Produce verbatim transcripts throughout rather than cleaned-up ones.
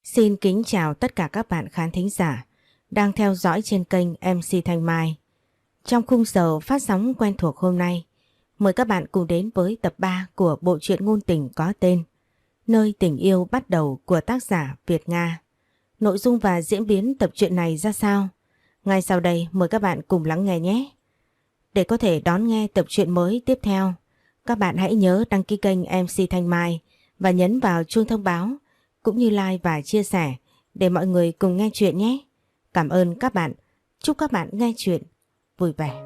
Xin kính chào tất cả các bạn khán thính giả đang theo dõi trên kênh em xê Thanh Mai. Trong khung giờ phát sóng quen thuộc hôm nay, mời các bạn cùng đến với tập ba của bộ truyện ngôn tình có tên Nơi tình yêu bắt đầu của tác giả Việt Nga. Nội dung và diễn biến tập truyện này ra sao? Ngay sau đây mời các bạn cùng lắng nghe nhé. Để có thể đón nghe tập truyện mới tiếp theo, các bạn hãy nhớ đăng ký kênh em xê Thanh Mai và nhấn vào chuông thông báo cũng như like và chia sẻ để mọi người cùng nghe chuyện nhé. Cảm ơn các bạn. Chúc các bạn nghe chuyện vui vẻ.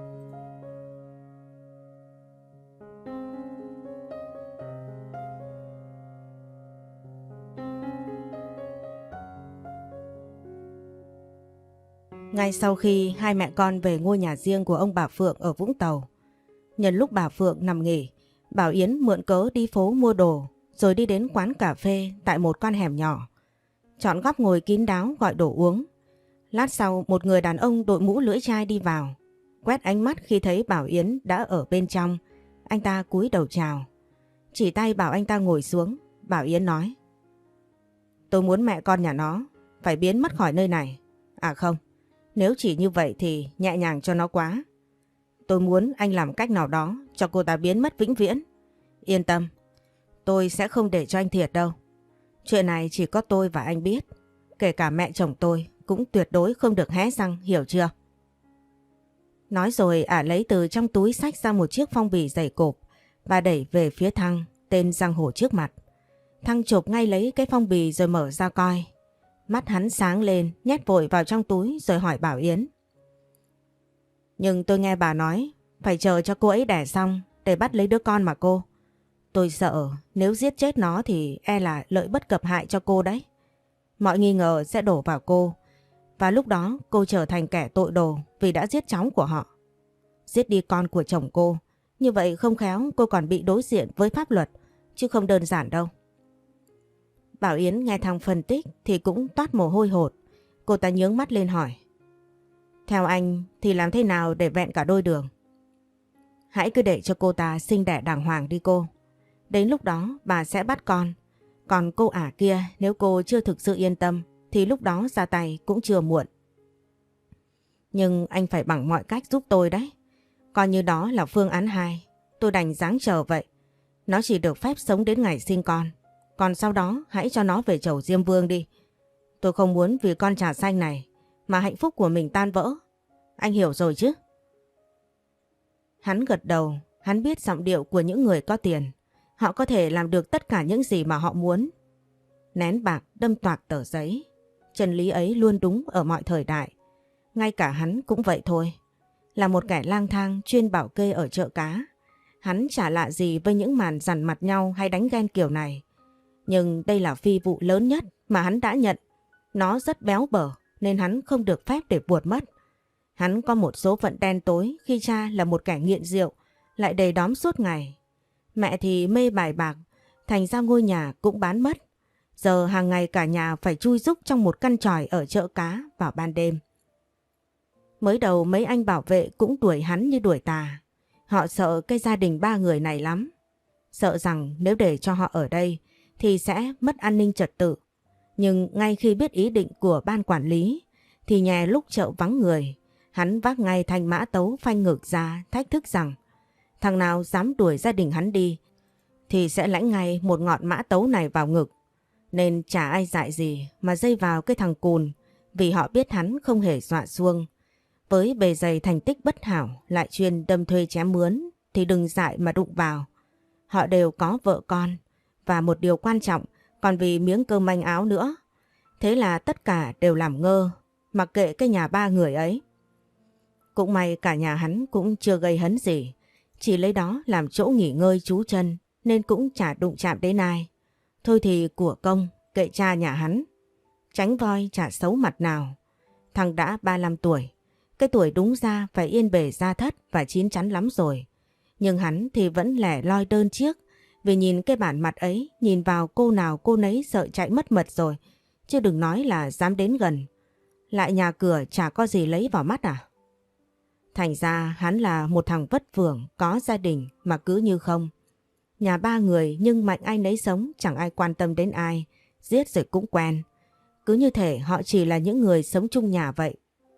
Ngay sau khi hai mẹ con về ngôi nhà riêng của ông bà Phượng ở Vũng Tàu, nhân lúc bà Phượng nằm nghỉ, Bảo Yến mượn cớ đi phố mua đồ rồi đi đến quán cà phê tại một con hẻm nhỏ. Chọn góc ngồi kín đáo gọi đồ uống. Lát sau một người đàn ông đội mũ lưỡi chai đi vào. Quét ánh mắt khi thấy Bảo Yến đã ở bên trong, anh ta cúi đầu chào. Chỉ tay bảo anh ta ngồi xuống, Bảo Yến nói: Tôi muốn mẹ con nhà nó phải biến mất khỏi nơi này. À không, nếu chỉ như vậy thì nhẹ nhàng cho nó quá. Tôi muốn anh làm cách nào đó cho cô ta biến mất vĩnh viễn. Yên tâm, tôi sẽ không để cho anh thiệt đâu. Chuyện này chỉ có tôi và anh biết. Kể cả mẹ chồng tôi cũng tuyệt đối không được hé răng, hiểu chưa? Nói rồi ả lấy từ trong túi xách ra một chiếc phong bì dày cộp và đẩy về phía Thăng tên giang hồ trước mặt. Thăng chụp ngay lấy cái phong bì rồi mở ra coi. Mắt hắn sáng lên, nhét vội vào trong túi rồi hỏi Bảo Yến: Nhưng tôi nghe bà nói phải chờ cho cô ấy đẻ xong để bắt lấy đứa con mà cô. Tôi sợ nếu giết chết nó thì e là lợi bất cập hại cho cô đấy. Mọi nghi ngờ sẽ đổ vào cô và lúc đó cô trở thành kẻ tội đồ vì đã giết cháu của họ. Giết đi con của chồng cô, như vậy không khéo cô còn bị đối diện với pháp luật chứ không đơn giản đâu. Bảo Yến nghe thằng phân tích thì cũng toát mồ hôi hột. Cô ta nhướng mắt lên hỏi: Theo anh thì làm thế nào để vẹn cả đôi đường? Hãy cứ để cho cô ta sinh đẻ đàng hoàng đi cô. Đến lúc đó bà sẽ bắt con. Còn cô ả kia nếu cô chưa thực sự yên tâm thì lúc đó ra tay cũng chưa muộn. Nhưng anh phải bằng mọi cách giúp tôi đấy. Coi như đó là phương án hai. Tôi đành dáng chờ vậy. Nó chỉ được phép sống đến ngày sinh con. Còn sau đó hãy cho nó về chầu Diêm Vương đi. Tôi không muốn vì con trà xanh này mà hạnh phúc của mình tan vỡ. Anh hiểu rồi chứ? Hắn gật đầu. Hắn biết giọng điệu của những người có tiền. Họ có thể làm được tất cả những gì mà họ muốn. Nén bạc đâm toạc tờ giấy. Chân lý ấy luôn đúng ở mọi thời đại. Ngay cả hắn cũng vậy thôi. Là một kẻ lang thang chuyên bảo kê ở chợ cá, hắn chả lạ gì với những màn dằn mặt nhau hay đánh ghen kiểu này. Nhưng đây là phi vụ lớn nhất mà hắn đã nhận. Nó rất béo bở nên hắn không được phép để buột mất. Hắn có một số phận đen tối khi cha là một kẻ nghiện rượu, lại đầy đóm suốt ngày. Mẹ thì mê bài bạc, thành ra ngôi nhà cũng bán mất. Giờ hàng ngày cả nhà phải chui rúc trong một căn tròi ở chợ cá vào ban đêm. Mới đầu mấy anh bảo vệ cũng đuổi hắn như đuổi tà. Họ sợ cái gia đình ba người này lắm. Sợ rằng nếu để cho họ ở đây thì sẽ mất an ninh trật tự. Nhưng ngay khi biết ý định của ban quản lý thì nhà lúc chợ vắng người, hắn vác ngay thanh mã tấu phanh ngược ra thách thức rằng thằng nào dám đuổi gia đình hắn đi thì sẽ lãnh ngay một ngọn mã tấu này vào ngực. Nên chả ai dại gì mà dây vào cái thằng cùn, vì họ biết hắn không hề dọa xuông. Với bề dày thành tích bất hảo lại chuyên đâm thuê chém mướn thì đừng dại mà đụng vào. Họ đều có vợ con và một điều quan trọng còn vì miếng cơm manh áo nữa. Thế là tất cả đều làm ngơ, mặc kệ cái nhà ba người ấy. Cũng may cả nhà hắn cũng chưa gây hấn gì, chỉ lấy đó làm chỗ nghỉ ngơi trú chân nên cũng chả đụng chạm đến ai. Thôi thì của công, kệ cha nhà hắn. Tránh voi chả xấu mặt nào. Thằng đã ba mươi lăm tuổi, cái tuổi đúng ra phải yên bề gia thất và chín chắn lắm rồi. Nhưng hắn thì vẫn lẻ loi đơn chiếc, vì nhìn cái bản mặt ấy, nhìn vào cô nào cô nấy sợ chạy mất mật rồi, chứ đừng nói là dám đến gần. Lại nhà cửa chả có gì lấy vào mắt à? Thành ra hắn là một thằng vất vưởng, có gia đình mà cứ như không. Nhà ba người nhưng mạnh ai nấy sống, chẳng ai quan tâm đến ai, giết rồi cũng quen. Cứ như thể họ chỉ là những người sống chung nhà vậy.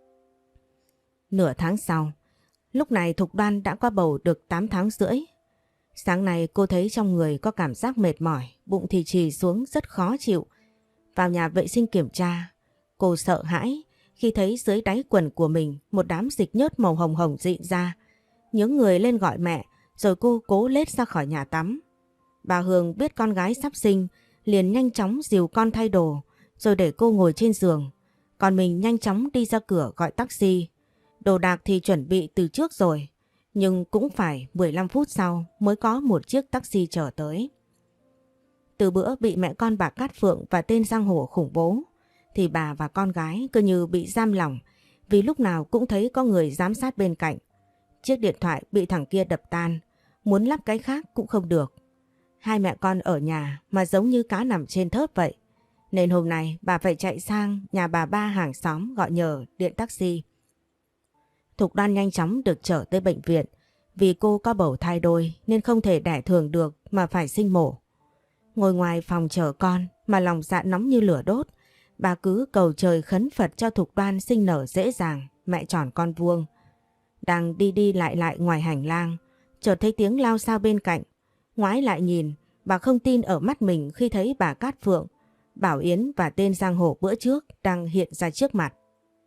Nửa tháng sau, lúc này Thục Đoan đã qua bầu được tám tháng rưỡi. Sáng nay cô thấy trong người có cảm giác mệt mỏi, bụng thì trì xuống rất khó chịu. Vào nhà vệ sinh kiểm tra, cô sợ hãi khi thấy dưới đáy quần của mình một đám dịch nhớt màu hồng hồng rịn ra. Nhướng người lên gọi mẹ, rồi cô cố lết ra khỏi nhà tắm. Bà Hương biết con gái sắp sinh, liền nhanh chóng dìu con thay đồ, rồi để cô ngồi trên giường. Còn mình nhanh chóng đi ra cửa gọi taxi. Đồ đạc thì chuẩn bị từ trước rồi, nhưng cũng phải mười lăm phút sau mới có một chiếc taxi chở tới. Từ bữa bị mẹ con bà Cát Phượng và tên giang hồ khủng bố, thì bà và con gái cứ như bị giam lỏng vì lúc nào cũng thấy có người giám sát bên cạnh. Chiếc điện thoại bị thằng kia đập tan, muốn lắp cái khác cũng không được. Hai mẹ con ở nhà mà giống như cá nằm trên thớt vậy. Nên hôm nay bà phải chạy sang nhà bà ba hàng xóm gọi nhờ điện taxi. Thục Đoan nhanh chóng được chở tới bệnh viện vì cô có bầu thai đôi nên không thể đẻ thường được mà phải sinh mổ. Ngồi ngoài phòng chờ con mà lòng dạ nóng như lửa đốt, bà cứ cầu trời khấn Phật cho Thục Đoan sinh nở dễ dàng, mẹ tròn con vuông. Đang đi đi lại lại ngoài hành lang, chợt thấy tiếng lao xao bên cạnh. Ngoái lại nhìn, bà không tin ở mắt mình khi thấy bà Cát Phượng, Bảo Yến và tên giang hồ bữa trước đang hiện ra trước mặt.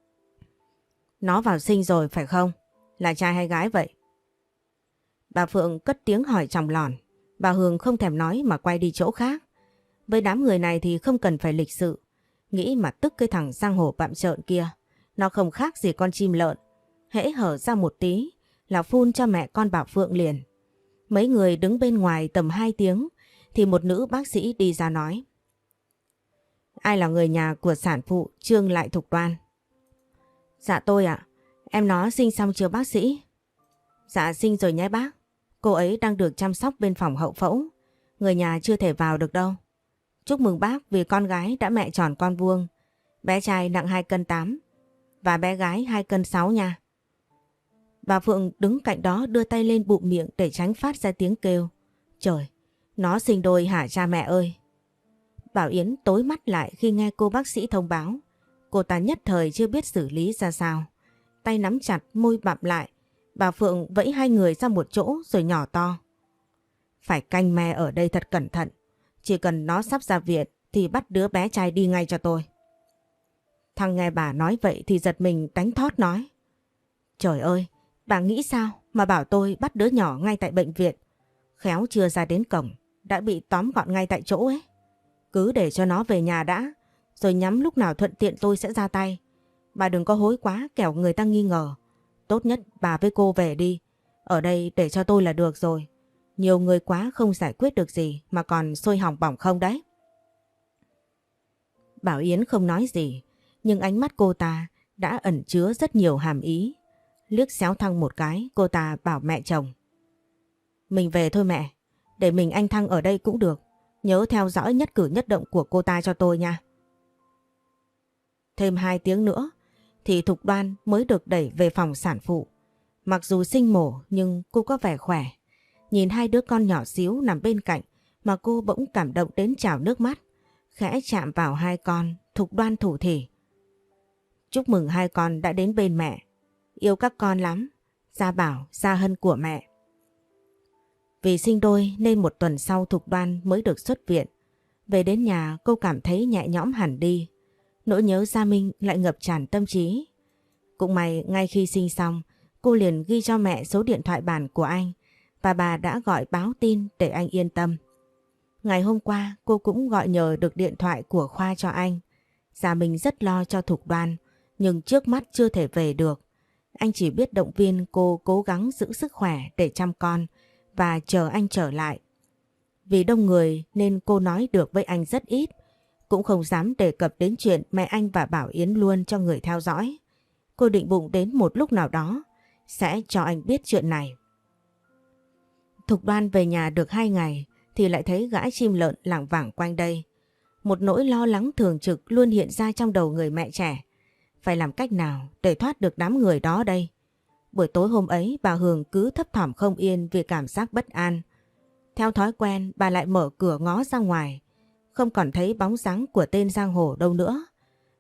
Nó vào sinh rồi phải không? Là trai hay gái vậy? Bà Phượng cất tiếng hỏi chòng lòn. Bà Hương không thèm nói mà quay đi chỗ khác. Với đám người này thì không cần phải lịch sự. Nghĩ mà tức cái thằng giang hồ bặm trợn kia. Nó không khác gì con chim lợn. Hễ hở ra một tí là phun cho mẹ con bà Phượng liền. Mấy người đứng bên ngoài tầm hai tiếng thì một nữ bác sĩ đi ra nói. Ai là người nhà của sản phụ Trương Lại Thục Đoan? Dạ tôi ạ. Em nó sinh xong chưa bác sĩ? Dạ sinh rồi nhé bác. Cô ấy đang được chăm sóc bên phòng hậu phẫu. Người nhà chưa thể vào được đâu. Chúc mừng bác vì con gái đã mẹ tròn con vuông. Bé trai nặng hai cân tám và bé gái hai cân sáu nha. Bà Phượng đứng cạnh đó đưa tay lên bụng miệng để tránh phát ra tiếng kêu. Trời, nó sinh đôi hả cha mẹ ơi. Bảo Yến tối mắt lại khi nghe cô bác sĩ thông báo. Cô ta nhất thời chưa biết xử lý ra sao. Tay nắm chặt, môi bặm lại. Bà Phượng vẫy hai người ra một chỗ rồi nhỏ to. Phải canh me ở đây thật cẩn thận. Chỉ cần nó sắp ra viện thì bắt đứa bé trai đi ngay cho tôi. Thằng nghe bà nói vậy thì giật mình đánh thót nói. Trời ơi, bà nghĩ sao mà bảo tôi bắt đứa nhỏ ngay tại bệnh viện. Khéo chưa ra đến cổng, đã bị tóm gọn ngay tại chỗ ấy. Cứ để cho nó về nhà đã, rồi nhắm lúc nào thuận tiện tôi sẽ ra tay. Bà đừng có hối quá kẻo người ta nghi ngờ. Tốt nhất bà với cô về đi. Ở đây để cho tôi là được rồi. Nhiều người quá không giải quyết được gì mà còn sôi hỏng bỏng không đấy. Bảo Yến không nói gì, nhưng ánh mắt cô ta đã ẩn chứa rất nhiều hàm ý. Liếc xéo Thăng một cái, cô ta bảo mẹ chồng. Mình về thôi mẹ, để mình anh Thăng ở đây cũng được. Nhớ theo dõi nhất cử nhất động của cô ta cho tôi nha. Thêm hai tiếng nữa thì Thục Đoan mới được đẩy về phòng sản phụ. Mặc dù sinh mổ nhưng cô có vẻ khỏe. Nhìn hai đứa con nhỏ xíu nằm bên cạnh mà cô bỗng cảm động đến trào nước mắt. Khẽ chạm vào hai con, Thục Đoan thủ thỉ. Chúc mừng hai con đã đến bên mẹ. Yêu các con lắm. Gia Bảo, Gia Hân của mẹ. Vì sinh đôi nên một tuần sau Thục Đoan mới được xuất viện. Về đến nhà cô cảm thấy nhẹ nhõm hẳn đi. Nỗi nhớ Gia Minh lại ngập tràn tâm trí. Cũng may ngay khi sinh xong, cô liền ghi cho mẹ số điện thoại bàn của anh và bà đã gọi báo tin để anh yên tâm. Ngày hôm qua cô cũng gọi nhờ được điện thoại của Khoa cho anh. Gia Minh rất lo cho Thục Đoan nhưng trước mắt chưa thể về được. Anh chỉ biết động viên cô cố gắng giữ sức khỏe để chăm con và chờ anh trở lại. Vì đông người nên cô nói được với anh rất ít, cũng không dám đề cập đến chuyện mẹ anh và Bảo Yến luôn cho người theo dõi. Cô định bụng đến một lúc nào đó sẽ cho anh biết chuyện này. Thục Đoan về nhà được hai ngày thì lại thấy gã chim lợn lảng vảng quanh đây. Một nỗi lo lắng thường trực luôn hiện ra trong đầu người mẹ trẻ. Phải làm cách nào để thoát được đám người đó đây? Buổi tối hôm ấy bà Hường cứ thấp thỏm không yên vì cảm giác bất an. Theo thói quen bà lại mở cửa ngó ra ngoài. Không còn thấy bóng dáng của tên giang hồ đâu nữa.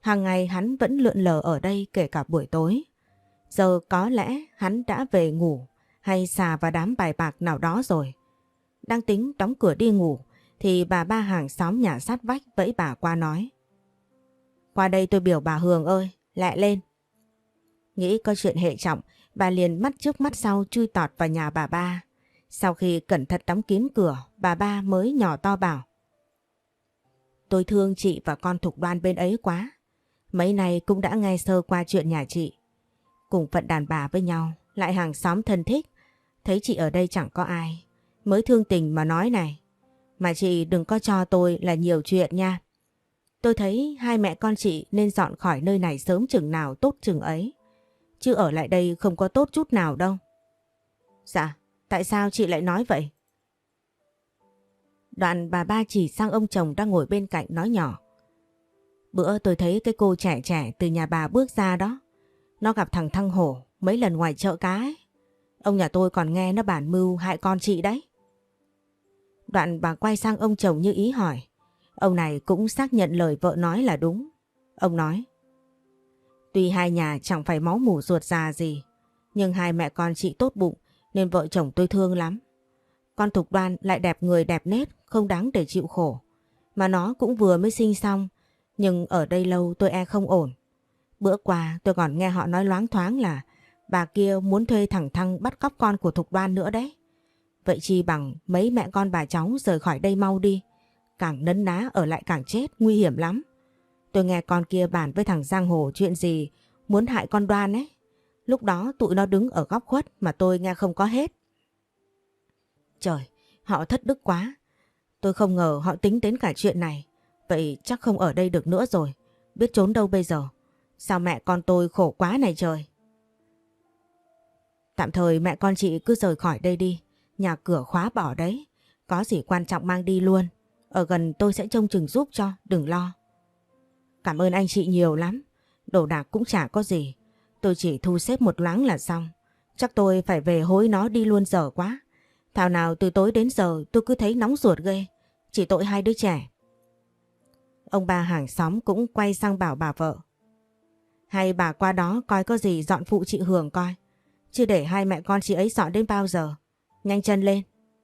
Hàng ngày hắn vẫn lượn lờ ở đây kể cả buổi tối. Giờ có lẽ hắn đã về ngủ hay xà vào đám bài bạc nào đó rồi. Đang tính đóng cửa đi ngủ thì bà ba hàng xóm nhà sát vách vẫy bà qua nói: "Qua đây tôi biểu bà Hường ơi, lẹ lên." Nghĩ có chuyện hệ trọng, bà liền mắt trước mắt sau chui tọt vào nhà bà ba. Sau khi cẩn thận đóng kín cửa, bà ba mới nhỏ to bảo: "Tôi thương chị và con Thục Đoan bên ấy quá. Mấy nay cũng đã nghe sơ qua chuyện nhà chị. Cùng phận đàn bà với nhau, lại hàng xóm thân thích. Thấy chị ở đây chẳng có ai, mới thương tình mà nói này. Mà chị đừng có cho tôi là nhiều chuyện nha. Tôi thấy hai mẹ con chị nên dọn khỏi nơi này sớm chừng nào tốt chừng ấy. Chứ ở lại đây không có tốt chút nào đâu." "Dạ, tại sao chị lại nói vậy?" Đoạn bà ba chỉ sang ông chồng đang ngồi bên cạnh nói nhỏ: "Bữa tôi thấy cái cô trẻ trẻ từ nhà bà bước ra đó. Nó gặp thằng Thăng Hổ mấy lần ngoài chợ cá ấy. Ông nhà tôi còn nghe nó bản mưu hại con chị đấy." Đoạn bà quay sang ông chồng như ý hỏi. Ông này cũng xác nhận lời vợ nói là đúng. Ông nói: "Tuy hai nhà chẳng phải máu mủ ruột già gì, nhưng hai mẹ con chị tốt bụng nên vợ chồng tôi thương lắm. Con Thục Đoan lại đẹp người đẹp nết, không đáng để chịu khổ. Mà nó cũng vừa mới sinh xong, nhưng ở đây lâu tôi e không ổn. Bữa qua tôi còn nghe họ nói loáng thoáng là bà kia muốn thuê thằng Thăng bắt cóc con của Thục Đoan nữa đấy. Vậy chi bằng mấy mẹ con bà cháu rời khỏi đây mau đi. Càng nấn ná ở lại càng chết, nguy hiểm lắm. Tôi nghe con kia bàn với thằng Giang Hồ chuyện gì muốn hại con Đoan ấy. Lúc đó tụi nó đứng ở góc khuất mà tôi nghe không có hết." Trời, họ thất đức quá. Tôi không ngờ họ tính đến cả chuyện này. Vậy chắc không ở đây được nữa rồi. Biết trốn đâu bây giờ? Sao mẹ con tôi khổ quá này trời. Tạm thời mẹ con chị cứ rời khỏi đây đi. Nhà cửa khóa bỏ đấy. Có gì quan trọng mang đi luôn. Ở gần tôi sẽ trông chừng giúp cho, đừng lo. Cảm ơn anh chị nhiều lắm. Đồ đạc cũng chả có gì. Tôi chỉ thu xếp một loáng là xong. Chắc tôi phải về hối nó đi luôn giờ quá. Thảo nào từ tối đến giờ tôi cứ thấy nóng ruột ghê. Chỉ tội hai đứa trẻ. Ông bà hàng xóm cũng quay sang bảo bà vợ: "Hay bà qua đó coi có gì dọn phụ chị Hường coi. Chứ để hai mẹ con chị ấy dọn đến bao giờ. Nhanh chân lên."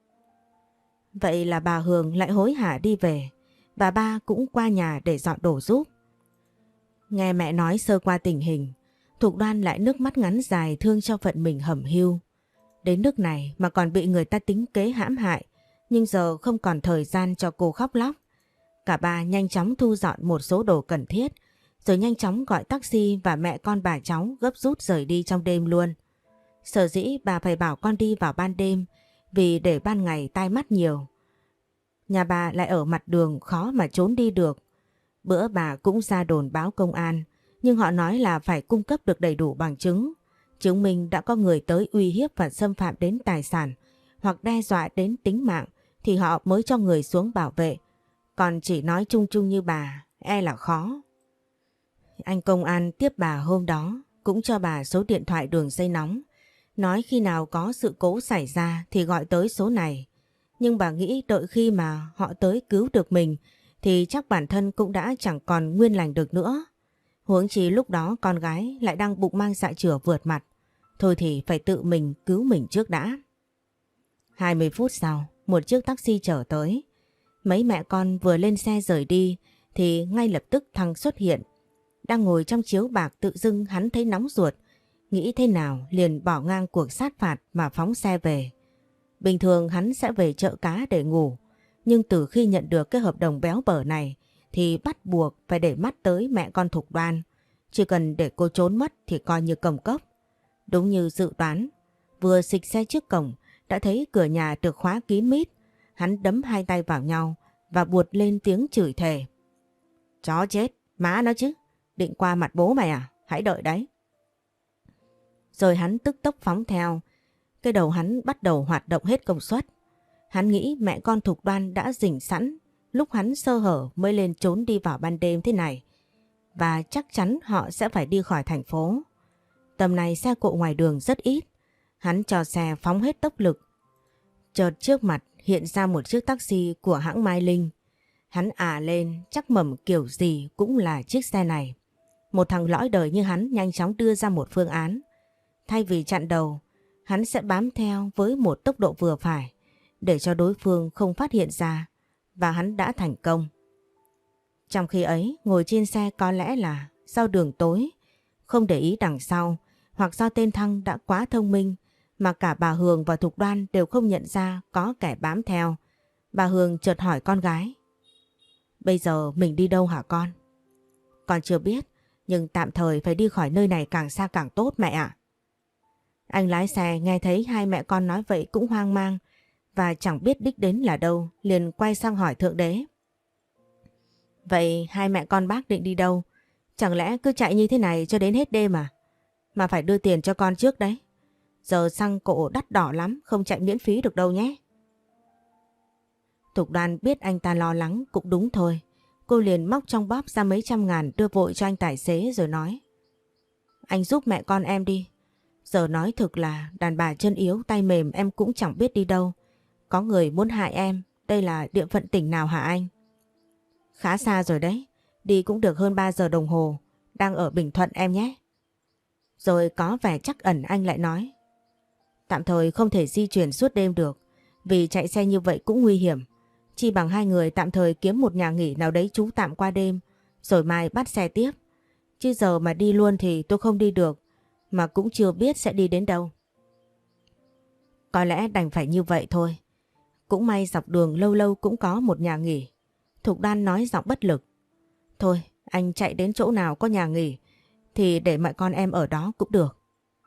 Vậy là bà Hường lại hối hả đi về. Bà ba cũng qua nhà để dọn đồ giúp. Nghe mẹ nói sơ qua tình hình, Thục Đoan lại nước mắt ngắn dài thương cho phận mình hẩm hiu. Đến nước này mà còn bị người ta tính kế hãm hại, nhưng giờ không còn thời gian cho cô khóc lóc. Cả ba nhanh chóng thu dọn một số đồ cần thiết, rồi nhanh chóng gọi taxi và mẹ con bà cháu gấp rút rời đi trong đêm luôn. Sở dĩ bà phải bảo con đi vào ban đêm, vì để ban ngày tai mắt nhiều. Nhà bà lại ở mặt đường khó mà trốn đi được. Bữa bà cũng ra đồn báo công an, nhưng họ nói là phải cung cấp được đầy đủ bằng chứng. Chứng minh đã có người tới uy hiếp và xâm phạm đến tài sản hoặc đe dọa đến tính mạng thì họ mới cho người xuống bảo vệ. Còn chỉ nói chung chung như bà, e là khó. Anh công an tiếp bà hôm đó cũng cho bà số điện thoại đường dây nóng. Nói khi nào có sự cố xảy ra thì gọi tới số này. Nhưng bà nghĩ đợi khi mà họ tới cứu được mình thì chắc bản thân cũng đã chẳng còn nguyên lành được nữa. Huống chi lúc đó con gái lại đang bụng mang dạ chửa vượt mặt. Thôi thì phải tự mình cứu mình trước đã. hai mươi phút sau, một chiếc taxi chở tới. Mấy mẹ con vừa lên xe rời đi thì ngay lập tức Thăng xuất hiện. Đang ngồi trong chiếu bạc tự dưng hắn thấy nóng ruột. Nghĩ thế nào liền bỏ ngang cuộc sát phạt mà phóng xe về. Bình thường hắn sẽ về chợ cá để ngủ. Nhưng từ khi nhận được cái hợp đồng béo bở này thì bắt buộc phải để mắt tới mẹ con Thục Đoan. Chỉ cần để cô trốn mất thì coi như công cốc. Đúng như dự đoán, vừa xịch xe trước cổng đã thấy cửa nhà được khóa kín mít. Hắn đấm hai tay vào nhau và buột lên tiếng chửi thề. Chó chết, má nó chứ, định qua mặt bố mày à, hãy đợi đấy. Rồi hắn tức tốc phóng theo, cái đầu hắn bắt đầu hoạt động hết công suất. Hắn nghĩ mẹ con Thục Đoan đã rình sẵn, lúc hắn sơ hở mới lên trốn đi vào ban đêm thế này. Và chắc chắn họ sẽ phải đi khỏi thành phố. Tầm này xe cộ ngoài đường rất ít, hắn cho xe phóng hết tốc lực. Chợt trước mặt hiện ra một chiếc taxi của hãng Mai Linh. Hắn ả lên chắc mẩm kiểu gì cũng là chiếc xe này. Một thằng lõi đời như hắn nhanh chóng đưa ra một phương án. Thay vì chặn đầu, hắn sẽ bám theo với một tốc độ vừa phải để cho đối phương không phát hiện ra, và hắn đã thành công. Trong khi ấy, ngồi trên xe có lẽ là do đường tối, không để ý đằng sau, hoặc do tên Thăng đã quá thông minh mà cả bà Hường và Thục Đoan đều không nhận ra có kẻ bám theo. Bà Hường chợt hỏi con gái: "Bây giờ mình đi đâu hả con?" "Con chưa biết, nhưng tạm thời phải đi khỏi nơi này càng xa càng tốt mẹ ạ." Anh lái xe nghe thấy hai mẹ con nói vậy cũng hoang mang và chẳng biết đích đến là đâu, liền quay sang hỏi Thượng Đế: "Vậy hai mẹ con bác định đi đâu? Chẳng lẽ cứ chạy như thế này cho đến hết đêm à? Mà phải đưa tiền cho con trước đấy. Giờ xăng cộ đắt đỏ lắm, không chạy miễn phí được đâu nhé." Thục Đoan biết anh ta lo lắng cũng đúng thôi. Cô liền móc trong bóp ra mấy trăm ngàn đưa vội cho anh tài xế rồi nói: "Anh giúp mẹ con em đi. Giờ nói thực là đàn bà chân yếu tay mềm, em cũng chẳng biết đi đâu. Có người muốn hại em, đây là địa phận tỉnh nào hả anh?" "Khá xa rồi đấy, đi cũng được hơn ba giờ đồng hồ, đang ở Bình Thuận em nhé." Rồi có vẻ trắc ẩn anh lại nói: "Tạm thời không thể di chuyển suốt đêm được, vì chạy xe như vậy cũng nguy hiểm. Chi bằng hai người tạm thời kiếm một nhà nghỉ nào đấy trú tạm qua đêm, rồi mai bắt xe tiếp. Chứ giờ mà đi luôn thì tôi không đi được, mà cũng chưa biết sẽ đi đến đâu." "Có lẽ đành phải như vậy thôi. Cũng may dọc đường lâu lâu cũng có một nhà nghỉ." Thục Đoan nói giọng bất lực: "Thôi, anh chạy đến chỗ nào có nhà nghỉ thì để mẹ con em ở đó cũng được."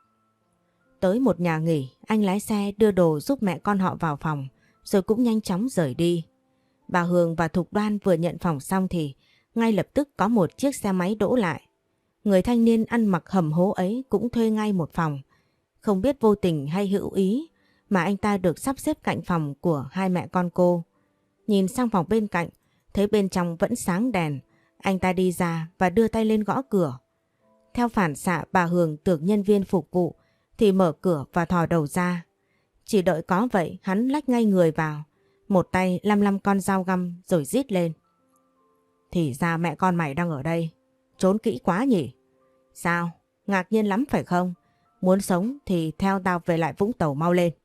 Tới một nhà nghỉ, anh lái xe đưa đồ giúp mẹ con họ vào phòng, rồi cũng nhanh chóng rời đi. Bà Hường và Thục Đoan vừa nhận phòng xong thì ngay lập tức có một chiếc xe máy đỗ lại. Người thanh niên ăn mặc hầm hố ấy cũng thuê ngay một phòng. Không biết vô tình hay hữu ý mà anh ta được sắp xếp cạnh phòng của hai mẹ con cô. Nhìn sang phòng bên cạnh, thấy bên trong vẫn sáng đèn, anh ta đi ra và đưa tay lên gõ cửa. Theo phản xạ, bà Hường tưởng nhân viên phục vụ thì mở cửa và thò đầu ra. Chỉ đợi có vậy, hắn lách ngay người vào, một tay lăm lăm con dao găm rồi rít lên: "Thì ra mẹ con mày đang ở đây, trốn kỹ quá nhỉ? Sao, ngạc nhiên lắm phải không? Muốn sống thì theo tao về lại Vũng Tàu mau lên."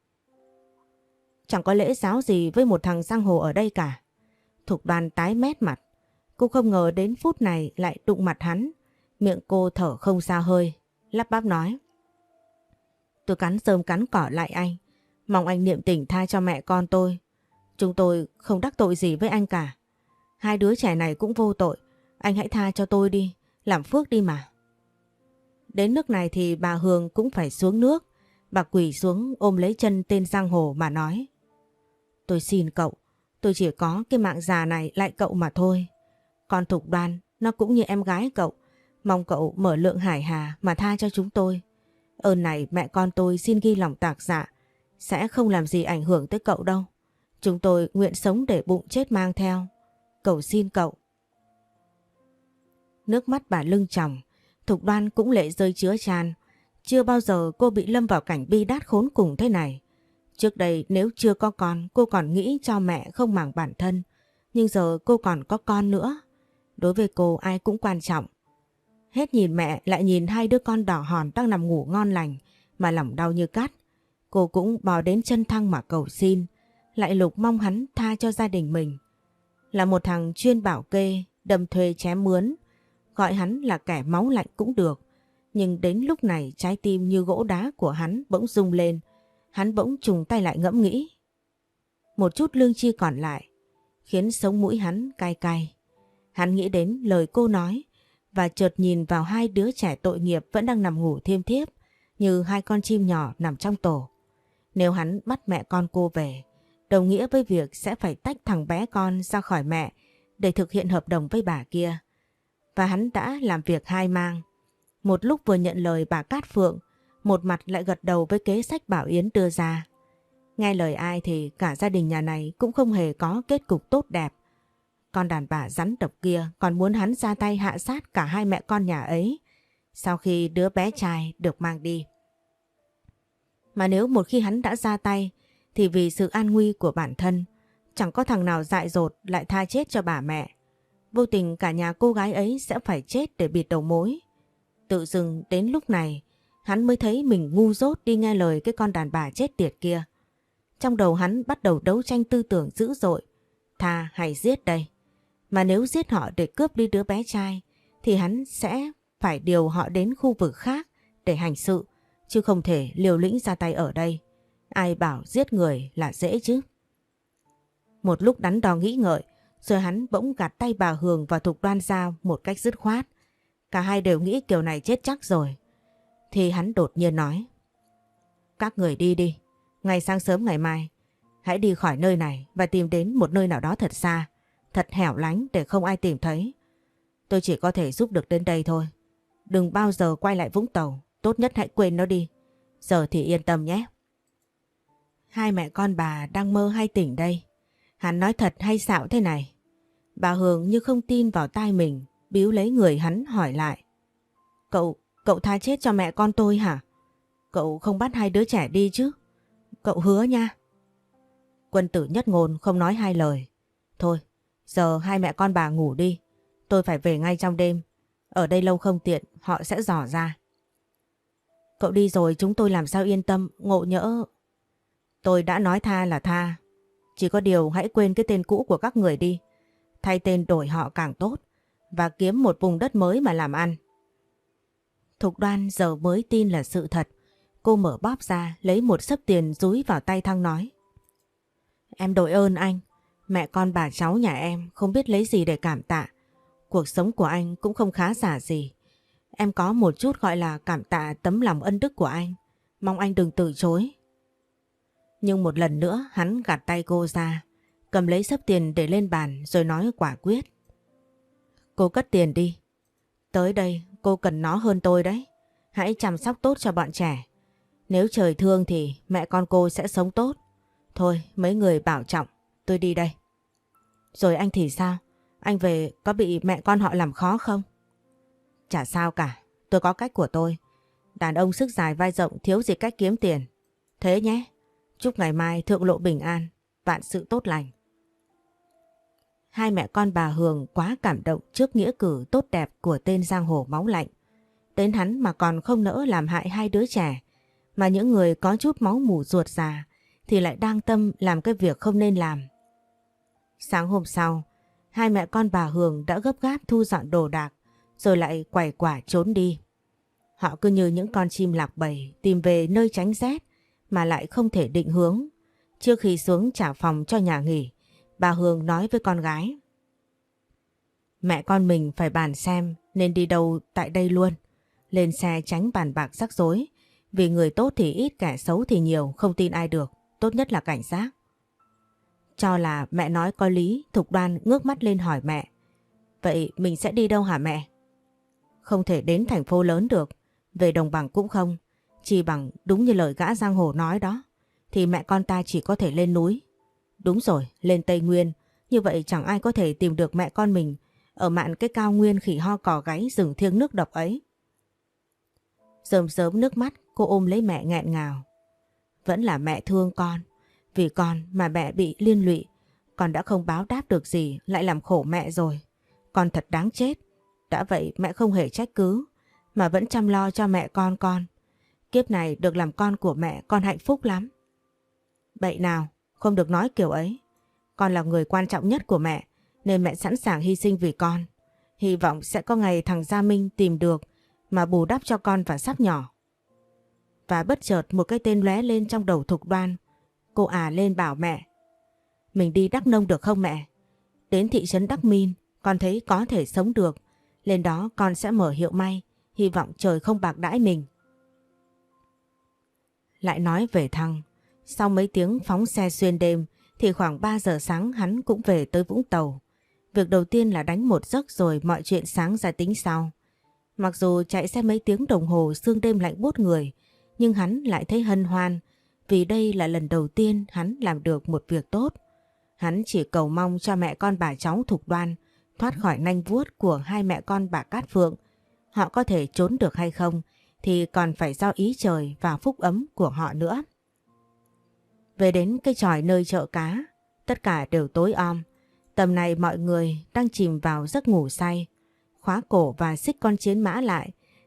Chẳng có lễ giáo gì với một thằng giang hồ ở đây cả. Thục Đoan tái mét mặt. Cô không ngờ đến phút này lại đụng mặt hắn. Miệng cô thở không ra hơi, lắp bắp nói: "Tôi cắn rơm cắn cỏ lại anh. Mong anh niệm tình tha cho mẹ con tôi. Chúng tôi không đắc tội gì với anh cả. Hai đứa trẻ này cũng vô tội. Anh hãy tha cho tôi đi, làm phước đi mà." Đến nước này thì bà Hường cũng phải xuống nước. Bà quỳ xuống ôm lấy chân tên giang hồ mà nói: "Tôi xin cậu, tôi chỉ có cái mạng già này lại cậu mà thôi. Con Thục Đoan nó cũng như em gái cậu. Mong cậu mở lượng hải hà mà tha cho chúng tôi. Ơn này mẹ con tôi xin ghi lòng tạc dạ, sẽ không làm gì ảnh hưởng tới cậu đâu. Chúng tôi nguyện sống để bụng chết mang theo. Cầu xin cậu." Nước mắt bà lưng tròng, Thục Đoan cũng lệ rơi chứa chan. Chưa bao giờ cô bị lâm vào cảnh bi đát khốn cùng thế này. Trước đây nếu chưa có con, cô còn nghĩ cho mẹ không màng bản thân. Nhưng giờ cô còn có con nữa. Đối với cô ai cũng quan trọng. Hết nhìn mẹ lại nhìn hai đứa con đỏ hòn đang nằm ngủ ngon lành mà lòng đau như cắt. Cô cũng bò đến chân Thăng mà cầu xin, lại lục mong hắn tha cho gia đình mình. Là một thằng chuyên bảo kê, đâm thuê chém mướn, gọi hắn là kẻ máu lạnh cũng được. Nhưng đến lúc này trái tim như gỗ đá của hắn bỗng rung lên. Hắn bỗng trùng tay lại ngẫm nghĩ. Một chút lương tri còn lại khiến sống mũi hắn cay cay. Hắn nghĩ đến lời cô nói và chợt nhìn vào hai đứa trẻ tội nghiệp vẫn đang nằm ngủ thiêm thiếp như hai con chim nhỏ nằm trong tổ. Nếu hắn bắt mẹ con cô về, đồng nghĩa với việc sẽ phải tách thằng bé con ra khỏi mẹ để thực hiện hợp đồng với bà kia. Và hắn đã làm việc hai mang. Một lúc vừa nhận lời bà Cát Phượng, một mặt lại gật đầu với kế sách Bảo Yến đưa ra. Nghe lời ai thì cả gia đình nhà này cũng không hề có kết cục tốt đẹp. Con đàn bà rắn độc kia còn muốn hắn ra tay hạ sát cả hai mẹ con nhà ấy sau khi đứa bé trai được mang đi. Mà nếu một khi hắn đã ra tay thì vì sự an nguy của bản thân, chẳng có thằng nào dại dột lại tha chết cho bà mẹ. Vô tình cả nhà cô gái ấy sẽ phải chết để bịt đầu mối. Tự dưng đến lúc này hắn mới thấy mình ngu dốt đi nghe lời cái con đàn bà chết tiệt kia. Trong đầu hắn bắt đầu đấu tranh tư tưởng dữ dội. Tha hay giết đây? Mà nếu giết họ để cướp đi đứa bé trai thì hắn sẽ phải điều họ đến khu vực khác để hành sự, chứ không thể liều lĩnh ra tay ở đây. Ai bảo giết người là dễ chứ? Một lúc đắn đo nghĩ ngợi, rồi hắn bỗng gạt tay bà Hường và Thục Đoan ra một cách dứt khoát. Cả hai đều nghĩ kiểu này chết chắc rồi. Thì hắn đột nhiên nói: các người đi đi, ngày sáng sớm ngày mai hãy đi khỏi nơi này và tìm đến một nơi nào đó thật xa, thật hẻo lánh để không ai tìm thấy. Tôi chỉ có thể giúp được đến đây thôi. Đừng bao giờ quay lại Vũng Tàu, tốt nhất hãy quên nó đi. Giờ thì yên tâm nhé. Hai mẹ con bà đang mơ hay tỉnh đây? Hắn nói thật hay xạo thế này? Bà Hường như không tin vào tai mình, bíu lấy người hắn hỏi lại: Cậu, cậu tha chết cho mẹ con tôi hả? Cậu không bắt hai đứa trẻ đi chứ? Cậu hứa nha. Quân tử nhất ngôn không nói hai lời. Thôi, giờ hai mẹ con bà ngủ đi. Tôi phải về ngay trong đêm. Ở đây lâu không tiện, họ sẽ dò ra. Cậu đi rồi chúng tôi làm sao yên tâm, ngộ nhỡ... Tôi đã nói tha là tha. Chỉ có điều hãy quên cái tên cũ của các người đi. Thay tên đổi họ càng tốt. Và kiếm một vùng đất mới mà làm ăn. Thục Đoan giờ mới tin là sự thật. Cô mở bóp ra lấy một xấp tiền dúi vào tay Thăng nói: Em đội ơn anh. Mẹ con bà cháu nhà em không biết lấy gì để cảm tạ. Cuộc sống của anh cũng không khá giả gì. Em có một chút gọi là cảm tạ tấm lòng ân đức của anh. Mong anh đừng từ chối. Nhưng một lần nữa hắn gạt tay cô ra, cầm lấy xấp tiền để lên bàn rồi nói quả quyết: Cô cất tiền đi. Tới đây cô cần nó hơn tôi đấy. Hãy chăm sóc tốt cho bọn trẻ. Nếu trời thương thì mẹ con cô sẽ sống tốt. Thôi mấy người bảo trọng, tôi đi đây. Rồi anh thì sao? Anh về có bị mẹ con họ làm khó không? Chả sao cả, tôi có cách của tôi. Đàn ông sức dài vai rộng thiếu gì cách kiếm tiền. Thế nhé, chúc ngày mai thượng lộ bình an, vạn sự tốt lành. Hai mẹ con bà Hường quá cảm động trước nghĩa cử tốt đẹp của tên giang hồ máu lạnh. Đến hắn mà còn không nỡ làm hại hai đứa trẻ, mà những người có chút máu mủ ruột già thì lại đang tâm làm cái việc không nên làm. Sáng hôm sau, hai mẹ con bà Hường đã gấp gáp thu dọn đồ đạc rồi lại quẩy quả trốn đi. Họ cứ như những con chim lạc bầy tìm về nơi tránh rét mà lại không thể định hướng. Trước khi xuống trả phòng cho nhà nghỉ, bà Hường nói với con gái: Mẹ con mình phải bàn xem nên đi đâu tại đây luôn. Lên xe tránh bàn bạc rắc rối. Vì người tốt thì ít, kẻ xấu thì nhiều, không tin ai được. Tốt nhất là cảnh giác. Cho là mẹ nói có lý, Thục Đoan ngước mắt lên hỏi mẹ: Vậy mình sẽ đi đâu hả mẹ? Không thể đến thành phố lớn được, về đồng bằng cũng không. Chỉ bằng đúng như lời gã giang hồ nói đó, thì mẹ con ta chỉ có thể lên núi. Đúng rồi, lên Tây Nguyên. Như vậy chẳng ai có thể tìm được mẹ con mình ở mạn cái cao nguyên khỉ ho cò gáy rừng thiêng nước độc ấy. Rơm rớm nước mắt, cô ôm lấy mẹ nghẹn ngào. Vẫn là mẹ thương con. Vì con mà mẹ bị liên lụy. Con đã không báo đáp được gì, lại làm khổ mẹ rồi. Con thật đáng chết. Đã vậy mẹ không hề trách cứ, mà vẫn chăm lo cho mẹ con con. Kiếp này được làm con của mẹ, con hạnh phúc lắm. Bậy nào, không được nói kiểu ấy. Con là người quan trọng nhất của mẹ, nên mẹ sẵn sàng hy sinh vì con. Hy vọng sẽ có ngày thằng Gia Minh tìm được mà bù đắp cho con và sắp nhỏ. Và bất chợt một cái tên lóe lên trong đầu Thục Đoan. Cô à lên bảo mẹ: Mình đi Đắk Nông được không mẹ? Đến thị trấn Đắk Min con thấy có thể sống được. Lên đó con sẽ mở hiệu may, hy vọng trời không bạc đãi mình. Lại nói về Thăng, sau mấy tiếng phóng xe xuyên đêm thì khoảng ba giờ sáng hắn cũng về tới Vũng Tàu. Việc đầu tiên là đánh một giấc rồi mọi chuyện sáng ra tính sau. Mặc dù chạy xe mấy tiếng đồng hồ sương đêm lạnh buốt người, nhưng hắn lại thấy hân hoan vì đây là lần đầu tiên hắn làm được một việc tốt. Hắn chỉ cầu mong cho mẹ con bà cháu Thục Đoan thoát khỏi nanh vuốt của hai mẹ con bà Cát Phượng. Họ có thể trốn được hay không thì còn phải do ý trời và phúc ấm của họ nữa. Về đến cái chòi nơi chợ cá, tất cả đều tối om. Tầm này mọi người đang chìm vào giấc ngủ say. Khóa cổ và xích con chiến mã lại,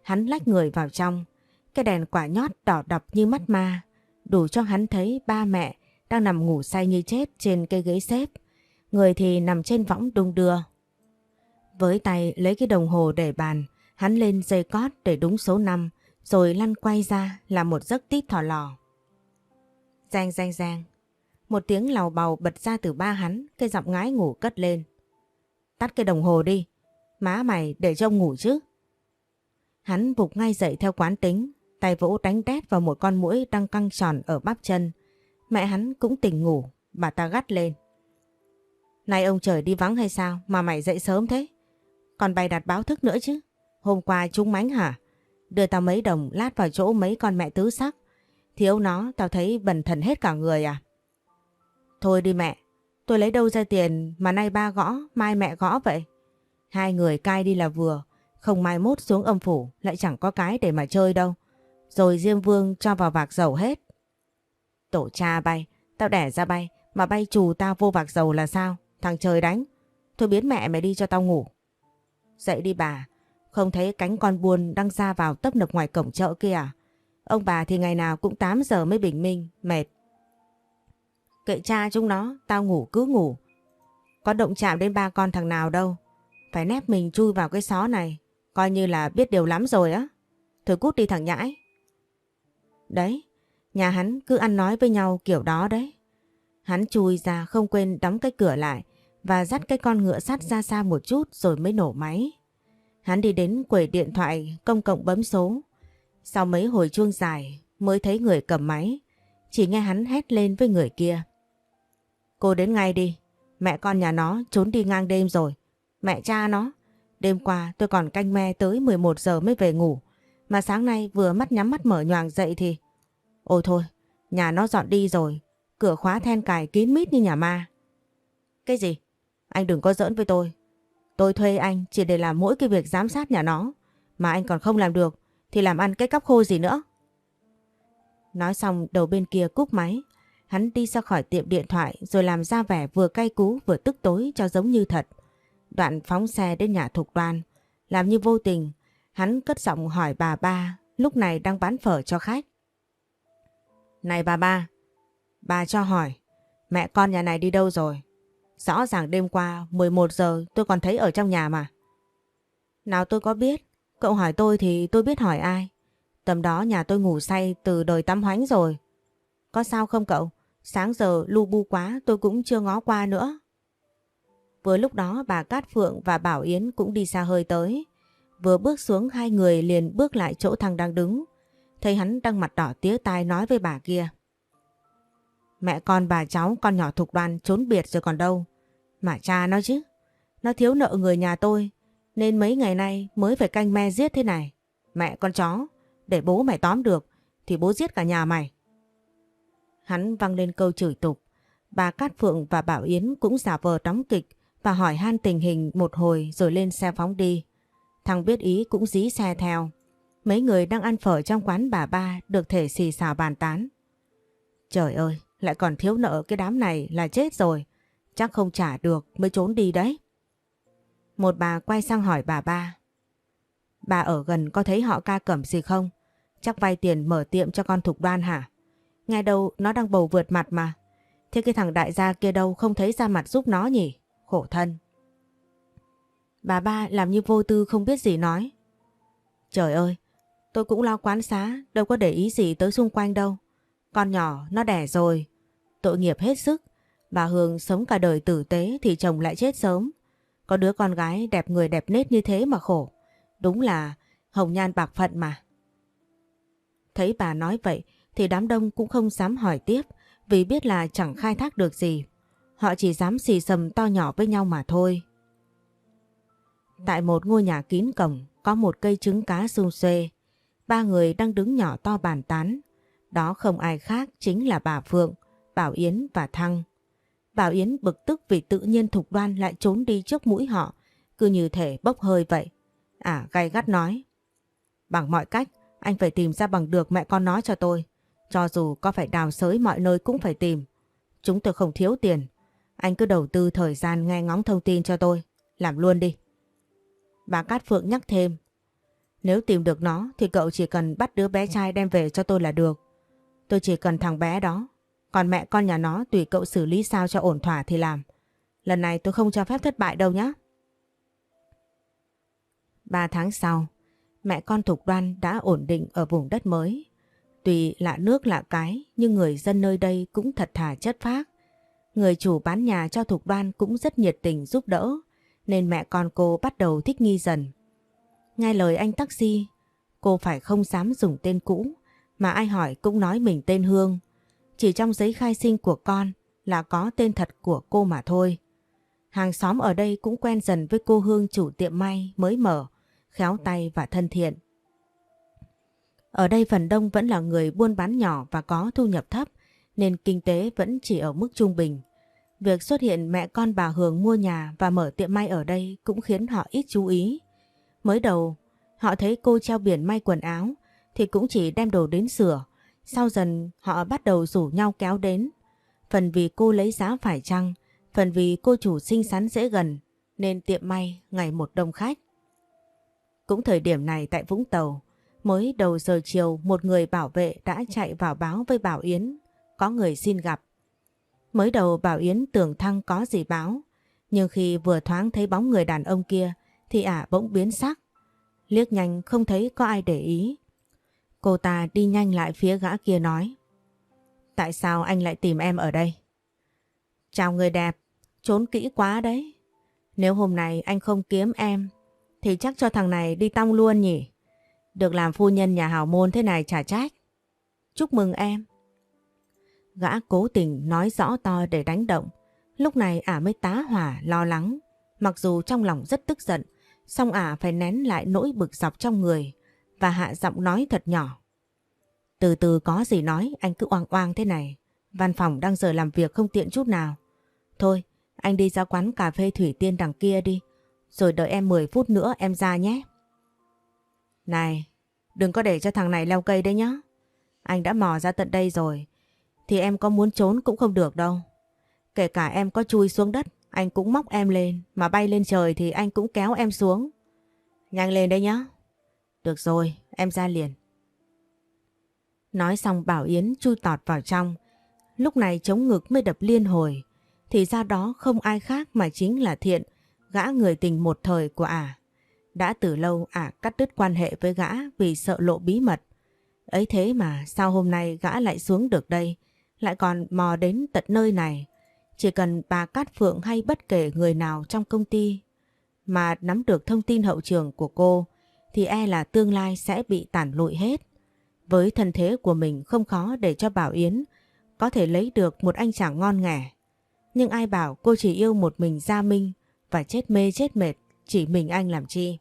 Hắn lách người vào trong. Cái đèn quả nhót đỏ độc như mắt ma, đủ cho hắn thấy ba mẹ đang nằm ngủ say như chết trên cây ghế xếp. Người thì nằm trên võng đung đưa. Với tay lấy cái đồng hồ để bàn, hắn lên dây cót để đúng số năm, rồi lăn quay ra làm một giấc tít thỏ lò. Giang giang giang. Một tiếng làu bầu bật ra từ ba hắn, cái giọng ngái ngủ cất lên. Tắt cái đồng hồ đi, má mày để trông ngủ chứ. Hắn vụt ngay dậy theo quán tính, tay vỗ đánh đét vào một con muỗi đang căng tròn ở bắp chân. Mẹ hắn cũng tỉnh ngủ, bà ta gắt lên. Này ông trời đi vắng hay sao mà mày dậy sớm thế? Còn bày đặt báo thức nữa chứ. Hôm qua trúng mánh hả? Đưa tao mấy đồng lát vào chỗ mấy con mẹ tứ sắc. Thiếu nó tao thấy bần thần hết cả người à? Thôi đi mẹ, tôi lấy đâu ra tiền mà nay ba gõ, mai mẹ gõ vậy? Hai người cai đi là vừa, không mai mốt xuống âm phủ lại chẳng có cái để mà chơi đâu. Rồi Diêm Vương cho vào vạc dầu hết. Tổ cha bay, tao đẻ ra bay, mà bay trù tao vô vạc dầu là sao? Thằng trời đánh. Thôi biến mẹ mày đi cho tao ngủ. Dậy đi bà, không thấy cánh con buôn đang ra vào tấp nập ngoài cổng chợ kia à? Ông bà thì ngày nào cũng tám giờ mới bình minh, mệt. Kệ cha chúng nó, tao ngủ cứ ngủ. Có động chạm đến ba con thằng nào đâu. Phải nép mình chui vào cái xó này, coi như là biết điều lắm rồi á. Thôi cút đi thằng nhãi. Đấy, nhà hắn cứ ăn nói với nhau kiểu đó đấy. Hắn chui ra không quên đóng cái cửa lại và dắt cái con ngựa sắt ra xa một chút rồi mới nổ máy. Hắn đi đến quầy điện thoại công cộng bấm số. Sau mấy hồi chuông dài mới thấy người cầm máy. Chỉ nghe hắn hét lên với người kia. Cô đến ngay đi, mẹ con nhà nó trốn đi ngang đêm rồi. Mẹ cha nó, đêm qua tôi còn canh me tới mười một giờ mới về ngủ. Mà sáng nay vừa mắt nhắm mắt mở nhoàng dậy thì... Ôi thôi, nhà nó dọn đi rồi. Cửa khóa then cài kín mít như nhà ma. Cái gì? Anh đừng có giỡn với tôi. Tôi thuê anh chỉ để làm mỗi cái việc giám sát nhà nó. Mà anh còn không làm được thì làm ăn cái cóc khô gì nữa. Nói xong đầu bên kia cúp máy. Hắn đi ra khỏi tiệm điện thoại rồi làm ra vẻ vừa cay cú vừa tức tối cho giống như thật. Đoạn phóng xe đến nhà Thục Đoan. Làm như vô tình, hắn cất giọng hỏi bà ba lúc này đang bán phở cho khách. Này bà ba, bà cho hỏi, mẹ con nhà này đi đâu rồi? Rõ ràng đêm qua mười một giờ tôi còn thấy ở trong nhà mà. Nào tôi có biết, cậu hỏi tôi thì tôi biết hỏi ai. Tầm đó nhà tôi ngủ say từ đời tắm hoánh rồi. Có sao không cậu? Sáng giờ lu bu quá tôi cũng chưa ngó qua nữa. Vừa lúc đó bà Cát Phượng và Bảo Yến cũng đi xa hơi tới. Vừa bước xuống hai người liền bước lại chỗ thằng đang đứng. Thấy hắn đang mặt đỏ tía tai nói với bà kia. Mẹ con bà cháu con nhỏ Thục Đoan trốn biệt rồi còn đâu. Mà cha nó chứ. Nó thiếu nợ người nhà tôi. Nên mấy ngày nay mới phải canh me giết thế này. Mẹ con chó. Để bố mày tóm được thì bố giết cả nhà mày. Hắn văng lên câu chửi tục. Bà Cát Phượng và Bảo Yến cũng giả vờ đóng kịch và hỏi han tình hình một hồi rồi lên xe phóng đi. Thằng biết ý cũng dí xe theo. Mấy người đang ăn phở trong quán bà ba được thể xì xào bàn tán. Trời ơi, lại còn thiếu nợ cái đám này là chết rồi. Chắc không trả được mới trốn đi đấy. Một bà quay sang hỏi bà ba. Bà ở gần có thấy họ Ca Cẩm gì không? Chắc vay tiền mở tiệm cho con Thục Đoan hả? Nghe đâu nó đang bầu vượt mặt mà. Thế cái thằng đại gia kia đâu không thấy ra mặt giúp nó nhỉ? Khổ thân. Bà ba làm như vô tư không biết gì nói. Trời ơi, tôi cũng lo quán xá, đâu có để ý gì tới xung quanh đâu. Con nhỏ nó đẻ rồi, tội nghiệp hết sức. Bà Hương sống cả đời tử tế thì chồng lại chết sớm. Có đứa con gái đẹp người đẹp nết như thế mà khổ. Đúng là hồng nhan bạc phận mà. Thấy bà nói vậy thì đám đông cũng không dám hỏi tiếp vì biết là chẳng khai thác được gì. Họ chỉ dám xì xầm to nhỏ với nhau mà thôi. Tại một ngôi nhà kín cổng có một cây trứng cá sum xuê. Ba người đang đứng nhỏ to bàn tán. Đó không ai khác chính là bà Phượng, Bảo Yến và Thăng. Bảo Yến bực tức vì tự nhiên Thục Đoan lại trốn đi trước mũi họ, cứ như thể bốc hơi vậy. À gay gắt nói. Bằng mọi cách, anh phải tìm ra bằng được mẹ con nó cho tôi. Cho dù có phải đào xới mọi nơi cũng phải tìm. Chúng tôi không thiếu tiền. Anh cứ đầu tư thời gian nghe ngóng thông tin cho tôi. Làm luôn đi. Bà Cát Phượng nhắc thêm. Nếu tìm được nó thì cậu chỉ cần bắt đứa bé trai đem về cho tôi là được. Tôi chỉ cần thằng bé đó. Còn mẹ con nhà nó tùy cậu xử lý sao cho ổn thỏa thì làm. Lần này tôi không cho phép thất bại đâu nhé. Ba tháng sau, mẹ con Thục Đoan đã ổn định ở vùng đất mới. Tuy lạ nước lạ cái nhưng người dân nơi đây cũng thật thà chất phác. Người chủ bán nhà cho Thục Đoan cũng rất nhiệt tình giúp đỡ nên mẹ con cô bắt đầu thích nghi dần. Nghe lời anh taxi, cô phải không dám dùng tên cũ mà ai hỏi cũng nói mình tên Hương. Chỉ trong giấy khai sinh của con là có tên thật của cô mà thôi. Hàng xóm ở đây cũng quen dần với cô Hương chủ tiệm may mới mở, khéo tay và thân thiện. Ở đây phần đông vẫn là người buôn bán nhỏ và có thu nhập thấp nên kinh tế vẫn chỉ ở mức trung bình. Việc xuất hiện mẹ con bà Hường mua nhà và mở tiệm may ở đây cũng khiến họ ít chú ý. Mới đầu họ thấy cô treo biển may quần áo thì cũng chỉ đem đồ đến sửa. Sau dần họ bắt đầu rủ nhau kéo đến. Phần vì cô lấy giá phải chăng, phần vì cô chủ xinh xắn dễ gần nên tiệm may ngày một đông khách. Cũng thời điểm này tại Vũng Tàu, mới đầu giờ chiều một người bảo vệ đã chạy vào báo với Bảo Yến có người xin gặp. Mới đầu Bảo Yến tưởng Thăng có gì báo, nhưng khi vừa thoáng thấy bóng người đàn ông kia thì ả bỗng biến sắc. Liếc nhanh không thấy có ai để ý. Cô ta đi nhanh lại phía gã kia nói: Tại sao anh lại tìm em ở đây? Chào người đẹp, trốn kỹ quá đấy. Nếu hôm nay anh không kiếm em thì chắc cho thằng này đi tong luôn nhỉ. Được làm phu nhân nhà hào môn thế này chả trách. Chúc mừng em. Gã cố tình nói rõ to để đánh động. Lúc này ả mới tá hỏa lo lắng. Mặc dù trong lòng rất tức giận, song ả phải nén lại nỗi bực dọc trong người và hạ giọng nói thật nhỏ: Từ từ có gì nói, anh cứ oang oang thế này. Văn phòng đang giờ làm việc không tiện chút nào. Thôi, anh đi ra quán cà phê Thủy Tiên đằng kia đi, rồi đợi em mười phút nữa em ra nhé. Này, đừng có để cho thằng này leo cây đấy nhá. Anh đã mò ra tận đây rồi, thì em có muốn trốn cũng không được đâu. Kể cả em có chui xuống đất, anh cũng móc em lên, mà bay lên trời thì anh cũng kéo em xuống. Nhanh lên đấy nhá. Được rồi, em ra liền. Nói xong Bảo Yến chui tọt vào trong. Lúc này chống ngực mới đập liên hồi. Thì ra đó không ai khác mà chính là Thiện, gã người tình một thời của ả. Đã từ lâu ả cắt đứt quan hệ với gã vì sợ lộ bí mật. Ấy thế mà sao hôm nay gã lại xuống được đây, lại còn mò đến tận nơi này. Chỉ cần bà Cát Phượng hay bất kể người nào trong công ty mà nắm được thông tin hậu trường của cô thì e là tương lai sẽ bị tản lụi hết. Với thân thế của mình không khó để cho Bảo Yến có thể lấy được một anh chàng ngon nghẻ. Nhưng ai bảo cô chỉ yêu một mình Gia Minh và chết mê chết mệt chỉ mình anh làm chi.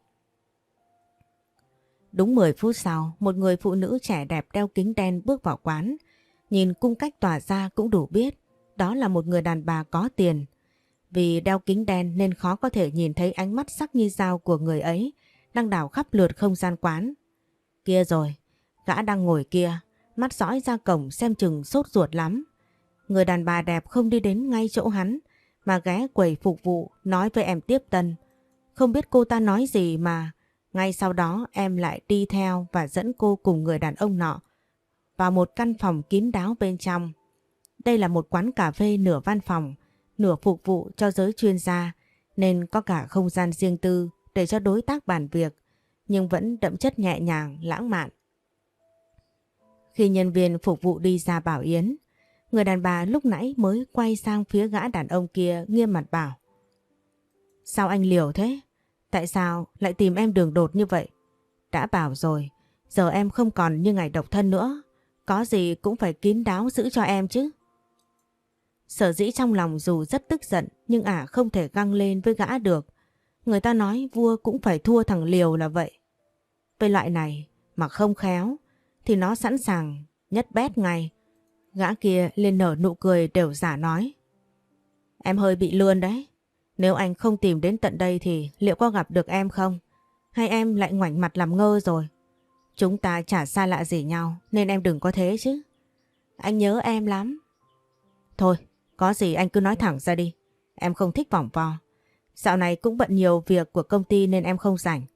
Đúng mười phút sau, một người phụ nữ trẻ đẹp đeo kính đen bước vào quán. Nhìn cung cách tỏa ra cũng đủ biết đó là một người đàn bà có tiền. Vì đeo kính đen nên khó có thể nhìn thấy ánh mắt sắc như dao của người ấy đang đảo khắp lượt không gian quán. Kia rồi, gã đang ngồi kia, mắt dõi ra cổng xem chừng sốt ruột lắm. Người đàn bà đẹp không đi đến ngay chỗ hắn mà ghé quầy phục vụ nói với em tiếp tân. Không biết cô ta nói gì mà ngay sau đó em lại đi theo và dẫn cô cùng người đàn ông nọ vào một căn phòng kín đáo bên trong. Đây là một quán cà phê nửa văn phòng, nửa phục vụ cho giới chuyên gia nên có cả không gian riêng tư để cho đối tác bàn việc, nhưng vẫn đậm chất nhẹ nhàng, lãng mạn. Khi nhân viên phục vụ đi ra bảo Yến, người đàn bà lúc nãy mới quay sang phía gã đàn ông kia nghiêm mặt bảo: Sao anh liều thế? Tại sao lại tìm em đường đột như vậy? Đã bảo rồi, giờ em không còn như ngày độc thân nữa. Có gì cũng phải kín đáo giữ cho em chứ. Sở dĩ trong lòng dù rất tức giận nhưng ả không thể găng lên với gã được. Người ta nói vua cũng phải thua thằng liều là vậy. Với loại này mà không khéo thì nó sẵn sàng nhất bét ngay. Gã kia lên nở nụ cười đều giả nói: Em hơi bị lươn đấy. Nếu anh không tìm đến tận đây thì liệu có gặp được em không? Hay em lại ngoảnh mặt làm ngơ rồi? Chúng ta chả xa lạ gì nhau nên em đừng có thế chứ. Anh nhớ em lắm. Thôi, có gì anh cứ nói thẳng ra đi. Em không thích vòng vo. Dạo này cũng bận nhiều việc của công ty nên em không rảnh.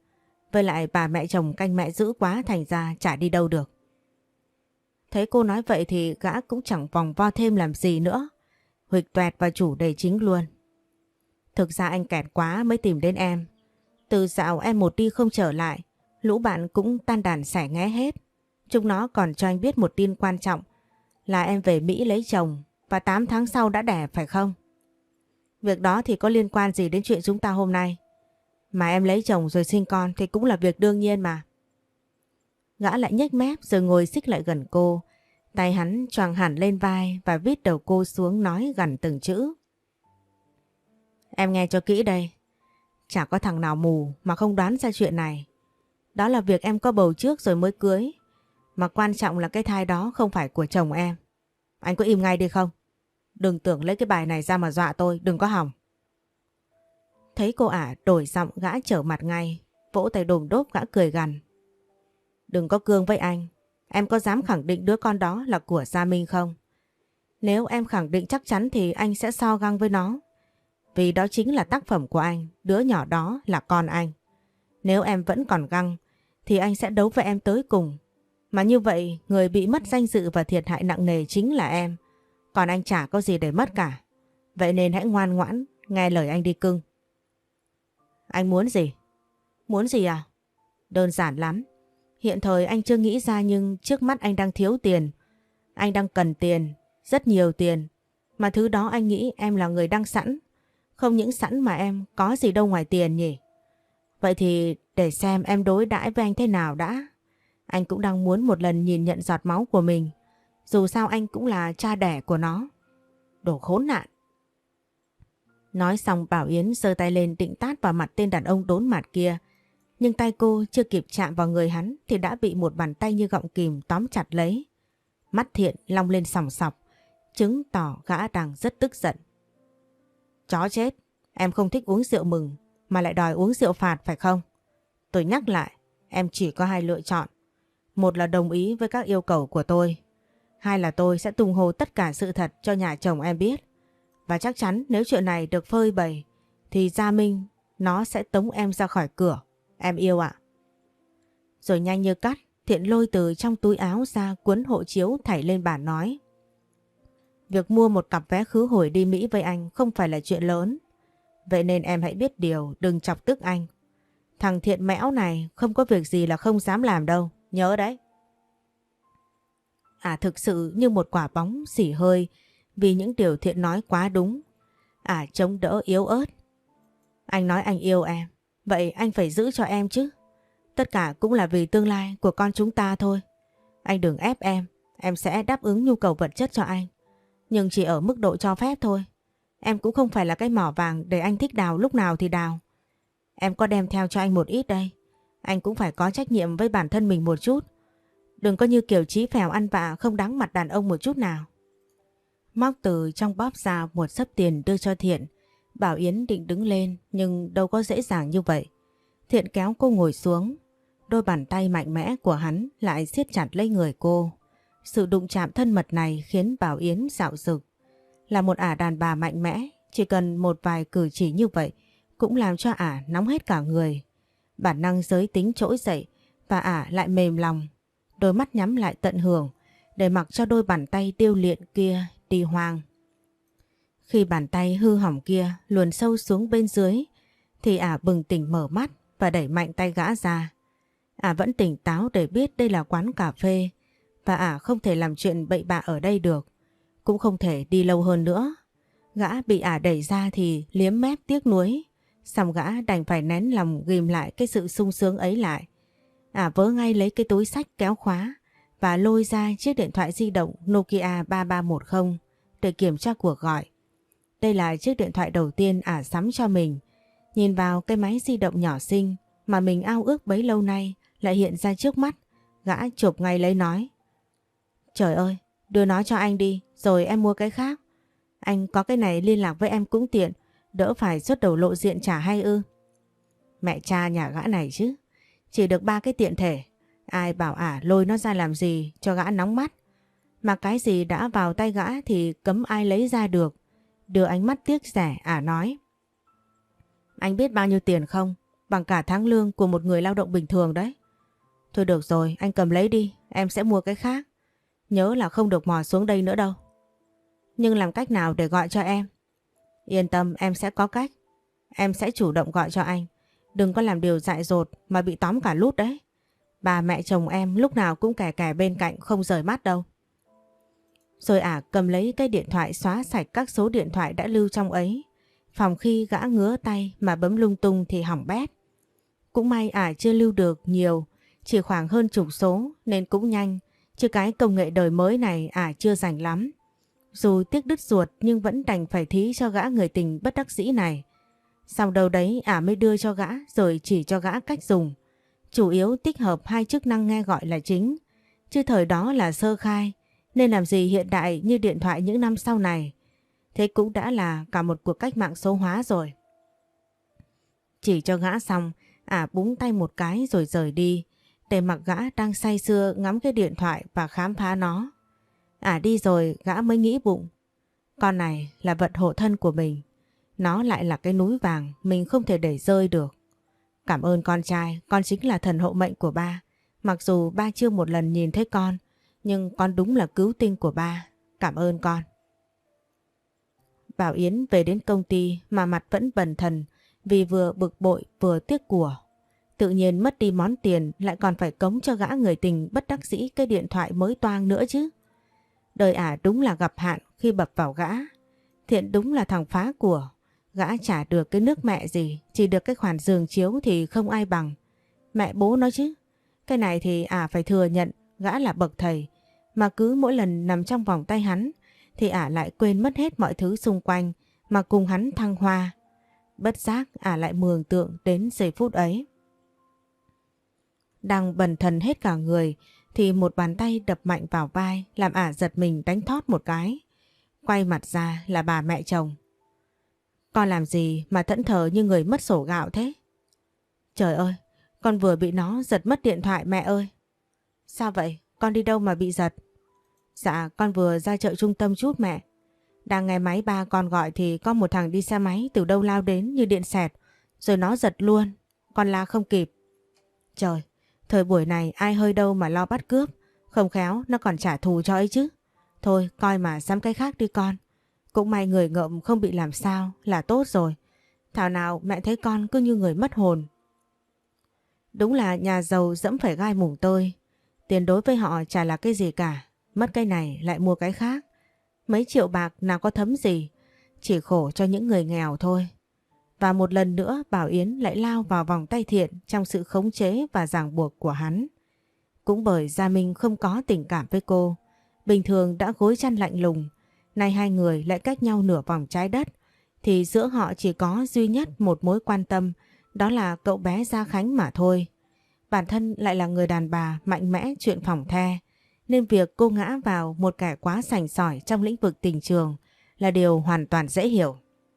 Với lại bà mẹ chồng canh mẹ dữ quá thành ra chả đi đâu được. Thấy cô nói vậy thì gã cũng chẳng vòng vo thêm làm gì nữa. Huỵch toẹt vào chủ đề chính luôn. Thực ra anh kẹt quá mới tìm đến em. Từ dạo em một đi không trở lại, lũ bạn cũng tan đàn xẻ nghé hết. Chúng nó còn cho anh biết một tin quan trọng là em về Mỹ lấy chồng và tám tháng sau đã đẻ phải không? Việc đó thì có liên quan gì đến chuyện chúng ta hôm nay? Mà em lấy chồng rồi sinh con thì cũng là việc đương nhiên mà. Gã lại nhếch mép rồi ngồi xích lại gần cô. Tay hắn choàng hẳn lên vai và vít đầu cô xuống nói gằn từng chữ. Em nghe cho kỹ đây. Chả có thằng nào mù mà không đoán ra chuyện này. Đó là việc em có bầu trước rồi mới cưới. Mà quan trọng là cái thai đó không phải của chồng em. Anh có im ngay đi không? Đừng tưởng lấy cái bài này ra mà dọa tôi, đừng có hỏng. Thấy cô ả đổi giọng gã trở mặt ngay, vỗ tay đồm đốp gã cười gằn. Đừng có cương với anh, em có dám khẳng định đứa con đó là của Gia Minh không? Nếu em khẳng định chắc chắn thì anh sẽ so găng với nó. Vì đó chính là tác phẩm của anh, đứa nhỏ đó là con anh. Nếu em vẫn còn găng thì anh sẽ đấu với em tới cùng. Mà như vậy người bị mất danh dự và thiệt hại nặng nề chính là em. Còn anh chả có gì để mất cả. Vậy nên hãy ngoan ngoãn, nghe lời anh đi cưng. Anh muốn gì? Muốn gì à? Đơn giản lắm. Hiện thời anh chưa nghĩ ra nhưng trước mắt anh đang thiếu tiền. Anh đang cần tiền, rất nhiều tiền. Mà thứ đó anh nghĩ em là người đang sẵn. Không những sẵn mà em có gì đâu ngoài tiền nhỉ? Vậy thì để xem em đối đãi với anh thế nào đã. Anh cũng đang muốn một lần nhìn nhận giọt máu của mình. Dù sao anh cũng là cha đẻ của nó. Đồ khốn nạn. Nói xong Bảo Yến giơ tay lên định tát vào mặt tên đàn ông đốn mặt kia. Nhưng tay cô chưa kịp chạm vào người hắn thì đã bị một bàn tay như gọng kìm tóm chặt lấy. Mắt Thiện long lên sòng sọc, chứng tỏ gã đang rất tức giận. Chó chết, em không thích uống rượu mừng mà lại đòi uống rượu phạt phải không? Tôi nhắc lại, em chỉ có hai lựa chọn. Một là đồng ý với các yêu cầu của tôi. Hai là tôi sẽ tung hô tất cả sự thật cho nhà chồng em biết. Và chắc chắn nếu chuyện này được phơi bày thì Gia Minh nó sẽ tống em ra khỏi cửa. Em yêu ạ. Rồi nhanh như cắt, Thiện lôi từ trong túi áo ra cuốn hộ chiếu thảy lên bàn nói. Việc mua một cặp vé khứ hồi đi Mỹ với anh không phải là chuyện lớn. Vậy nên em hãy biết điều, đừng chọc tức anh. Thằng Thiện mẽo này không có việc gì là không dám làm đâu, nhớ đấy. À thực sự như một quả bóng xỉ hơi vì những điều Thiện nói quá đúng. À chống đỡ yếu ớt. Anh nói anh yêu em, vậy anh phải giữ cho em chứ. Tất cả cũng là vì tương lai của con chúng ta thôi. Anh đừng ép em, em sẽ đáp ứng nhu cầu vật chất cho anh. Nhưng chỉ ở mức độ cho phép thôi. Em cũng không phải là cái mỏ vàng để anh thích đào lúc nào thì đào. Em có đem theo cho anh một ít đây. Anh cũng phải có trách nhiệm với bản thân mình một chút. Đừng có như kiểu chí phèo ăn vạ không đáng mặt đàn ông một chút nào. Móc từ trong bóp ra một xấp tiền đưa cho Thiện. Bảo Yến định đứng lên nhưng đâu có dễ dàng như vậy. Thiện kéo cô ngồi xuống. Đôi bàn tay mạnh mẽ của hắn lại siết chặt lấy người cô. Sự đụng chạm thân mật này khiến Bảo Yến dạo dực. Là một ả đàn bà mạnh mẽ, chỉ cần một vài cử chỉ như vậy cũng làm cho ả nóng hết cả người. Bản năng giới tính trỗi dậy và ả lại mềm lòng. Đôi mắt nhắm lại tận hưởng để mặc cho đôi bàn tay điêu luyện kia đi hoang. Khi bàn tay hư hỏng kia luồn sâu xuống bên dưới thì ả bừng tỉnh mở mắt và đẩy mạnh tay gã ra. Ả vẫn tỉnh táo để biết đây là quán cà phê và ả không thể làm chuyện bậy bạ ở đây được. Cũng không thể đi lâu hơn nữa. Gã bị ả đẩy ra thì liếm mép tiếc nuối. Xong gã đành phải nén lòng ghim lại cái sự sung sướng ấy lại. Ả vớ ngay lấy cái túi xách kéo khóa và lôi ra chiếc điện thoại di động Nokia ba ba một không để kiểm tra cuộc gọi. Đây là chiếc điện thoại đầu tiên ả sắm cho mình. Nhìn vào cái máy di động nhỏ xinh mà mình ao ước bấy lâu nay lại hiện ra trước mắt. Gã chụp ngay lấy nói. Trời ơi, đưa nó cho anh đi, rồi em mua cái khác. Anh có cái này liên lạc với em cũng tiện, đỡ phải xuất đầu lộ diện chả hay ư. Mẹ cha nhà gã này chứ, chỉ được ba cái tiện thể. Ai bảo ả lôi nó ra làm gì cho gã nóng mắt. Mà cái gì đã vào tay gã thì cấm ai lấy ra được. Đưa ánh mắt tiếc rẻ ả nói. Anh biết bao nhiêu tiền không? bằng cả tháng lương của một người lao động bình thường đấy. Thôi được rồi, anh cầm lấy đi, em sẽ mua cái khác. Nhớ là không được mò xuống đây nữa đâu. Nhưng làm cách nào để gọi cho em? Yên tâm, em sẽ có cách. Em sẽ chủ động gọi cho anh. Đừng có làm điều dại dột mà bị tóm cả lút đấy. Bà mẹ chồng em lúc nào cũng kè kè bên cạnh không rời mắt đâu. Rồi ả cầm lấy cái điện thoại xóa sạch các số điện thoại đã lưu trong ấy. Phòng khi gã ngứa tay mà bấm lung tung thì hỏng bét. Cũng may ả chưa lưu được nhiều, chỉ khoảng hơn chục số nên cũng nhanh. Chứ cái công nghệ đời mới này ả chưa rành lắm. Dù tiếc đứt ruột nhưng vẫn đành phải thí cho gã người tình bất đắc dĩ này. Sau đâu đấy ả mới đưa cho gã rồi chỉ cho gã cách dùng. Chủ yếu tích hợp hai chức năng nghe gọi là chính. Chứ thời đó là sơ khai nên làm gì hiện đại như điện thoại những năm sau này. Thế cũng đã là cả một cuộc cách mạng số hóa rồi. Chỉ cho gã xong, ả búng tay một cái rồi rời đi. Để mặc gã đang say sưa ngắm cái điện thoại và khám phá nó. Ả đi rồi gã mới nghĩ bụng. Con này là vật hộ thân của mình. Nó lại là cái núi vàng mình không thể để rơi được. Cảm ơn con trai, con chính là thần hộ mệnh của ba. Mặc dù ba chưa một lần nhìn thấy con, nhưng con đúng là cứu tinh của ba. Cảm ơn con. Bảo Yến về đến công ty mà mặt vẫn bần thần vì vừa bực bội vừa tiếc của. Tự nhiên mất đi món tiền lại còn phải cống cho gã người tình bất đắc dĩ cái điện thoại mới toang nữa chứ. Đời ả đúng là gặp hạn khi bập vào gã. Thiện đúng là thằng phá của. Gã trả được cái nước mẹ gì, chỉ được cái khoản giường chiếu thì không ai bằng. Mẹ bố nó chứ. Cái này thì ả phải thừa nhận gã là bậc thầy. Mà cứ mỗi lần nằm trong vòng tay hắn thì ả lại quên mất hết mọi thứ xung quanh mà cùng hắn thăng hoa. Bất giác ả lại mường tượng đến giây phút ấy. Đang bần thần hết cả người thì một bàn tay đập mạnh vào vai làm ả giật mình đánh thót một cái. Quay mặt ra là bà mẹ chồng. Con làm gì mà thẫn thờ như người mất sổ gạo thế? Trời ơi, con vừa bị nó giật mất điện thoại mẹ ơi. Sao vậy? Con đi đâu mà bị giật? Dạ, con vừa ra chợ trung tâm chút mẹ. Đang nghe máy ba con gọi thì có một thằng đi xe máy từ đâu lao đến như điện xẹt. Rồi nó giật luôn. Con la không kịp. Trời, thời buổi này ai hơi đâu mà lo bắt cướp. Không khéo nó còn trả thù cho ấy chứ. Thôi coi mà dám cái khác đi con. Cũng may người ngợm không bị làm sao là tốt rồi. Thảo nào mẹ thấy con cứ như người mất hồn. Đúng là nhà giàu dẫm phải gai mủng tơi. Tiền đối với họ chả là cái gì cả. Mất cái này lại mua cái khác. Mấy triệu bạc nào có thấm gì. Chỉ khổ cho những người nghèo thôi. Và một lần nữa Bảo Yến lại lao vào vòng tay Thiện trong sự khống chế và ràng buộc của hắn. Cũng bởi Gia Minh không có tình cảm với cô. Bình thường đã gối chăn lạnh lùng. Nay hai người lại cách nhau nửa vòng trái đất. Thì giữa họ chỉ có duy nhất một mối quan tâm. Đó là cậu bé Gia Khánh mà thôi. Bản thân lại là người đàn bà mạnh mẽ chuyện phòng the. Nên việc cô ngã vào một kẻ quá sành sỏi trong lĩnh vực tình trường là điều hoàn toàn dễ hiểu.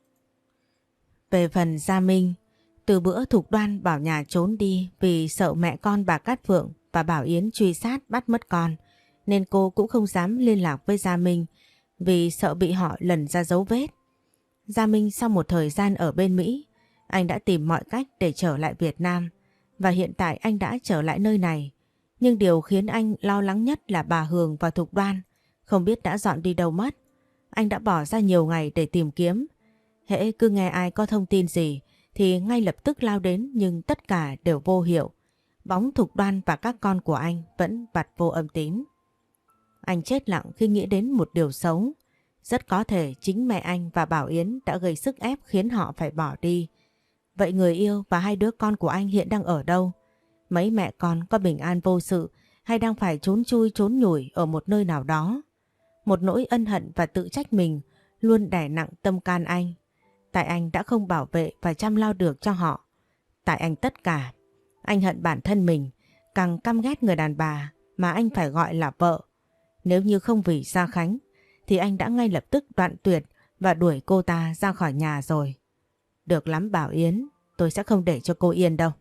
Về phần Gia Minh, từ bữa Thục Đoan bảo nhà trốn đi vì sợ mẹ con bà Cát Phượng và Bảo Yến truy sát bắt mất con, nên cô cũng không dám liên lạc với Gia Minh vì sợ bị họ lần ra dấu vết. Gia Minh sau một thời gian ở bên Mỹ, anh đã tìm mọi cách để trở lại Việt Nam và hiện tại anh đã trở lại nơi này. Nhưng điều khiến anh lo lắng nhất là bà Hường và Thục Đoan không biết đã dọn đi đâu mất. Anh đã bỏ ra nhiều ngày để tìm kiếm. Hễ cứ nghe ai có thông tin gì thì ngay lập tức lao đến nhưng tất cả đều vô hiệu. Bóng Thục Đoan và các con của anh vẫn bặt vô âm tín. Anh chết lặng khi nghĩ đến một điều xấu. Rất có thể chính mẹ anh và Bảo Yến đã gây sức ép khiến họ phải bỏ đi. Vậy người yêu và hai đứa con của anh hiện đang ở đâu? Mấy mẹ con có bình an vô sự hay đang phải trốn chui trốn nhủi ở một nơi nào đó? Một nỗi ân hận và tự trách mình luôn đè nặng tâm can anh. Tại anh đã không bảo vệ và chăm lo được cho họ. Tại anh tất cả. Anh hận bản thân mình, càng căm ghét người đàn bà mà anh phải gọi là vợ. Nếu như không vì Gia Khánh thì anh đã ngay lập tức đoạn tuyệt và đuổi cô ta ra khỏi nhà rồi. Được lắm Bảo Yến, tôi sẽ không để cho cô yên đâu.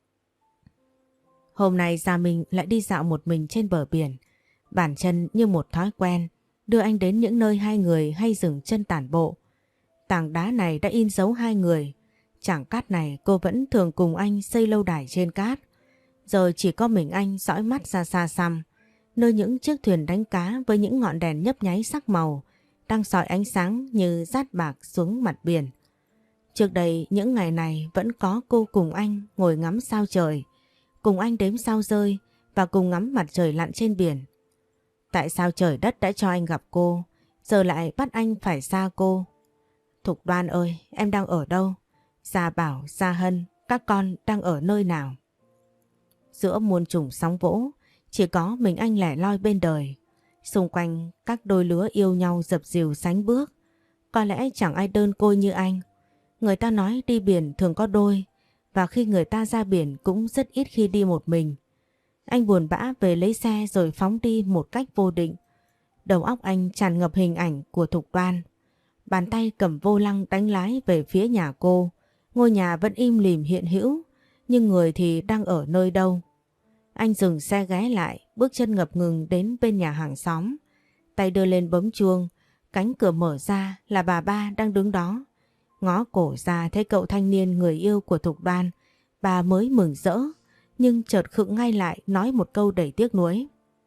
Hôm nay Gia Minh lại đi dạo một mình trên bờ biển. Bản chân như một thói quen đưa anh đến những nơi hai người hay dừng chân tản bộ. Tảng đá này đã in dấu hai người. chảng cát này cô vẫn thường cùng anh xây lâu đài trên cát. Giờ chỉ có mình anh dõi mắt ra xa xăm, nơi những chiếc thuyền đánh cá với những ngọn đèn nhấp nháy sắc màu đang soi ánh sáng như dát bạc xuống mặt biển. Trước đây những ngày này vẫn có cô cùng anh ngồi ngắm sao trời, cùng anh đếm sao rơi và cùng ngắm mặt trời lặn trên biển. Tại sao trời đất đã cho anh gặp cô, giờ lại bắt anh phải xa cô? Thục Đoan ơi, em đang ở đâu? Gia Bảo, Gia Hân, các con đang ở nơi nào? Giữa muôn trùng sóng vỗ, chỉ có mình anh lẻ loi bên đời. Xung quanh các đôi lứa yêu nhau dập dìu sánh bước. Có lẽ chẳng ai đơn côi như anh. Người ta nói đi biển thường có đôi, và khi người ta ra biển cũng rất ít khi đi một mình. Anh buồn bã về lấy xe rồi phóng đi một cách vô định. Đầu óc anh tràn ngập hình ảnh của Thục Đoan. Bàn tay cầm vô lăng đánh lái về phía nhà cô. Ngôi nhà vẫn im lìm hiện hữu, nhưng người thì đang ở nơi đâu? Anh dừng xe ghé lại, bước chân ngập ngừng đến bên nhà hàng xóm. Tay đưa lên bấm chuông, cánh cửa mở ra là bà ba đang đứng đó. Ngó cổ ra thấy cậu thanh niên người yêu của Thục Đoan, bà mới mừng rỡ, nhưng chợt khựng ngay lại nói một câu đầy tiếc nuối.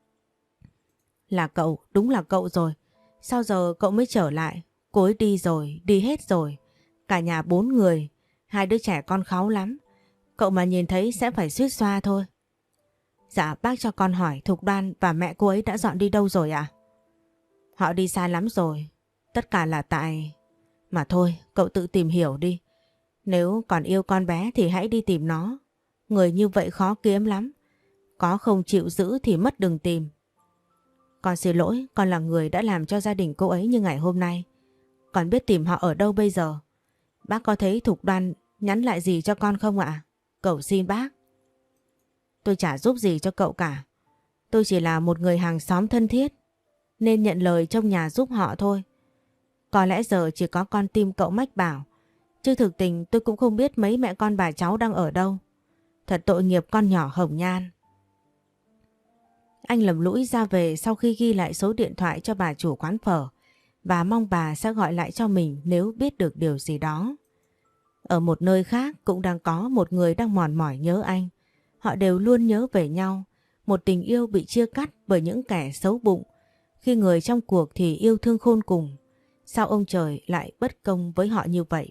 Là cậu, đúng là cậu rồi. Sao giờ cậu mới trở lại? Cô ấy đi rồi, đi hết rồi. Cả nhà bốn người, hai đứa trẻ con kháu lắm. Cậu mà nhìn thấy sẽ phải suýt xoa thôi. Dạ bác cho con hỏi Thục Đoan và mẹ cô ấy đã dọn đi đâu rồi ạ? Họ đi xa lắm rồi. Tất cả là tại... Mà thôi, cậu tự tìm hiểu đi. Nếu còn yêu con bé thì hãy đi tìm nó. Người như vậy khó kiếm lắm. Có không chịu giữ thì mất đừng tìm. Con xin lỗi, con là người đã làm cho gia đình cô ấy như ngày hôm nay. Con biết tìm họ ở đâu bây giờ? Bác có thấy Thục Đoan nhắn lại gì cho con không ạ? Cậu xin bác. Tôi chả giúp gì cho cậu cả. Tôi chỉ là một người hàng xóm thân thiết, nên nhận lời trong nhà giúp họ thôi. Có lẽ giờ chỉ có con tim cậu mách bảo, chứ thực tình tôi cũng không biết mấy mẹ con bà cháu đang ở đâu. Thật tội nghiệp con nhỏ Hồng Nhan. Anh lầm lũi ra về sau khi ghi lại số điện thoại cho bà chủ quán phở và mong bà sẽ gọi lại cho mình nếu biết được điều gì đó. Ở một nơi khác cũng đang có một người đang mòn mỏi nhớ anh. Họ đều luôn nhớ về nhau, một tình yêu bị chia cắt bởi những kẻ xấu bụng. Khi người trong cuộc thì yêu thương khôn cùng. Sao ông trời lại bất công với họ như vậy?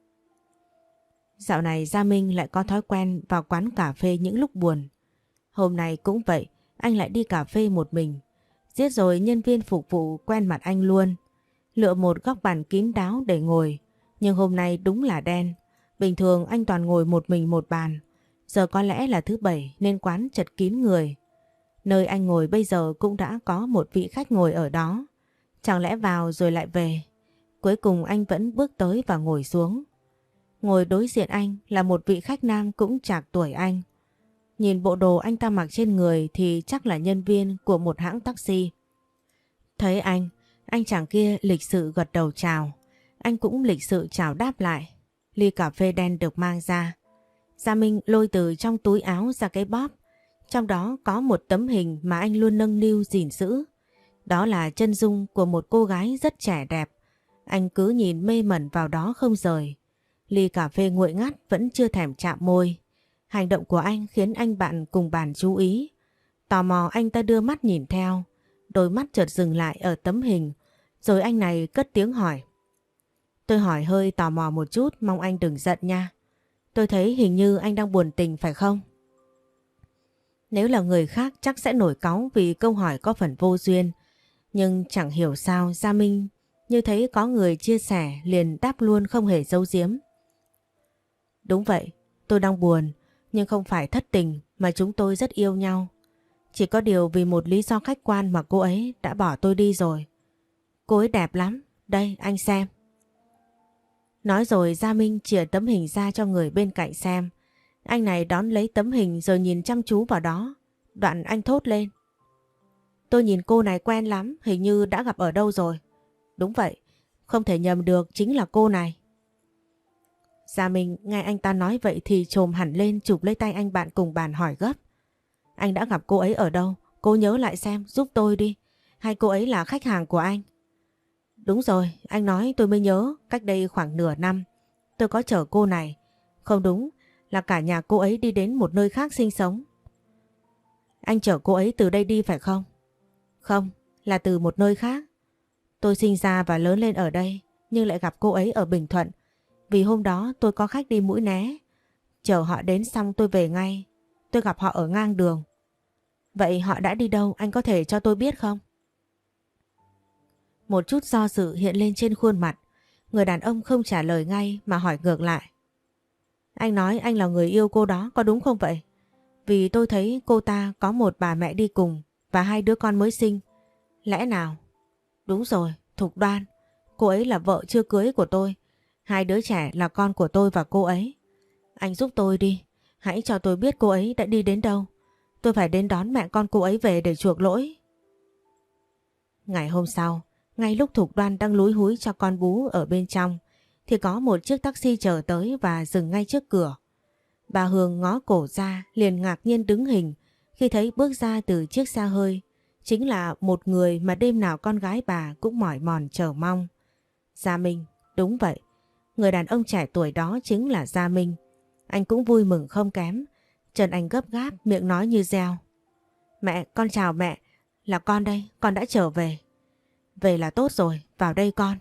Dạo này Gia Minh lại có thói quen vào quán cà phê những lúc buồn. Hôm nay cũng vậy, anh lại đi cà phê một mình. Giết rồi nhân viên phục vụ quen mặt anh luôn. Lựa một góc bàn kín đáo để ngồi. Nhưng hôm nay đúng là đen. Bình thường anh toàn ngồi một mình một bàn. Giờ có lẽ là thứ bảy nên quán chật kín người. Nơi anh ngồi bây giờ cũng đã có một vị khách ngồi ở đó. Chẳng lẽ vào rồi lại về? Cuối cùng anh vẫn bước tới và ngồi xuống. Ngồi đối diện anh là một vị khách nam cũng chạc tuổi anh. Nhìn bộ đồ anh ta mặc trên người thì chắc là nhân viên của một hãng taxi. Thấy anh, anh chàng kia lịch sự gật đầu chào. Anh cũng lịch sự chào đáp lại. Ly cà phê đen được mang ra. Gia Minh lôi từ trong túi áo ra cái bóp. Trong đó có một tấm hình mà anh luôn nâng niu gìn giữ. Đó là chân dung của một cô gái rất trẻ đẹp. Anh cứ nhìn mê mẩn vào đó không rời. Ly cà phê nguội ngắt vẫn chưa thèm chạm môi. Hành động của anh khiến anh bạn cùng bàn chú ý. Tò mò anh ta đưa mắt nhìn theo. Đôi mắt chợt dừng lại ở tấm hình. Rồi anh này cất tiếng hỏi. Tôi hỏi hơi tò mò một chút, mong anh đừng giận nha. Tôi thấy hình như anh đang buồn tình phải không? Nếu là người khác chắc sẽ nổi cáu vì câu hỏi có phần vô duyên. Nhưng chẳng hiểu sao Gia Minh như thấy có người chia sẻ liền đáp luôn không hề giấu giếm. Đúng vậy, tôi đang buồn, nhưng không phải thất tình mà chúng tôi rất yêu nhau. Chỉ có điều vì một lý do khách quan mà cô ấy đã bỏ tôi đi rồi. Cô ấy đẹp lắm, đây anh xem. Nói rồi Gia Minh chìa tấm hình ra cho người bên cạnh xem. Anh này đón lấy tấm hình rồi nhìn chăm chú vào đó. Đoạn anh thốt lên. Tôi nhìn cô này quen lắm, hình như đã gặp ở đâu rồi. Đúng vậy, không thể nhầm được, chính là cô này. Gia Minh nghe anh ta nói vậy thì chồm hẳn lên chụp lấy tay anh bạn cùng bàn hỏi gấp. Anh đã gặp cô ấy ở đâu? Cô nhớ lại xem, giúp tôi đi. Hay cô ấy là khách hàng của anh? Đúng rồi, anh nói tôi mới nhớ, cách đây khoảng nửa năm tôi có chở cô này Không đúng, là cả nhà cô ấy đi đến một nơi khác sinh sống. Anh chở cô ấy từ đây đi phải không? Không, là từ một nơi khác. Tôi sinh ra và lớn lên ở đây, nhưng lại gặp cô ấy ở Bình Thuận. Vì hôm đó tôi có khách đi Mũi Né. Chờ họ đến xong tôi về ngay. Tôi gặp họ ở ngang đường. Vậy họ đã đi đâu, anh có thể cho tôi biết không? Một chút do dự hiện lên trên khuôn mặt. Người đàn ông không trả lời ngay mà hỏi ngược lại. Anh nói anh là người yêu cô đó, có đúng không vậy? Vì tôi thấy cô ta có một bà mẹ đi cùng và hai đứa con mới sinh. Lẽ nào? Đúng rồi, Thục Đoan. Cô ấy là vợ chưa cưới của tôi. Hai đứa trẻ là con của tôi và cô ấy. Anh giúp tôi đi. Hãy cho tôi biết cô ấy đã đi đến đâu. Tôi phải đến đón mẹ con cô ấy về để chuộc lỗi. Ngày hôm sau, ngay lúc Thục Đoan đang lúi húi cho con bú ở bên trong, thì có một chiếc taxi chờ tới và dừng ngay trước cửa. Bà Hương ngó cổ ra liền ngạc nhiên đứng hình khi thấy bước ra từ chiếc xe hơi chính là một người mà đêm nào con gái bà cũng mỏi mòn chờ mong. Gia Minh, đúng vậy. Người đàn ông trẻ tuổi đó chính là Gia Minh. Anh cũng vui mừng không kém. Chân anh gấp gáp, miệng nói như reo. Mẹ, con chào mẹ. Là con đây, con đã trở về. Về là tốt rồi, vào đây con.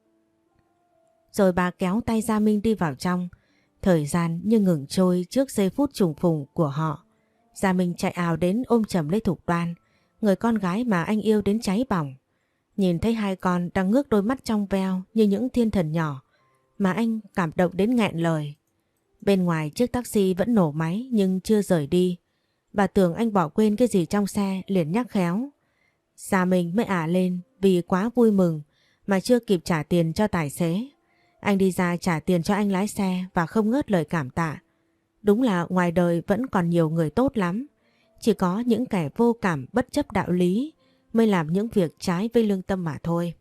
Rồi bà kéo tay Gia Minh đi vào trong. Thời gian như ngừng trôi trước giây phút trùng phùng của họ. Gia Minh chạy ào đến ôm chầm lấy Thục Đoan, người con gái mà anh yêu đến cháy bỏng. Nhìn thấy hai con đang ngước đôi mắt trong veo như những thiên thần nhỏ mà anh cảm động đến nghẹn lời. Bên ngoài chiếc taxi vẫn nổ máy nhưng chưa rời đi. Bà tưởng anh bỏ quên cái gì trong xe liền nhắc khéo. Gia Minh mới ả lên vì quá vui mừng mà chưa kịp trả tiền cho tài xế. Anh đi ra trả tiền cho anh lái xe và không ngớt lời cảm tạ. Đúng là ngoài đời vẫn còn nhiều người tốt lắm. Chỉ có những kẻ vô cảm bất chấp đạo lý mới làm những việc trái với lương tâm mà thôi.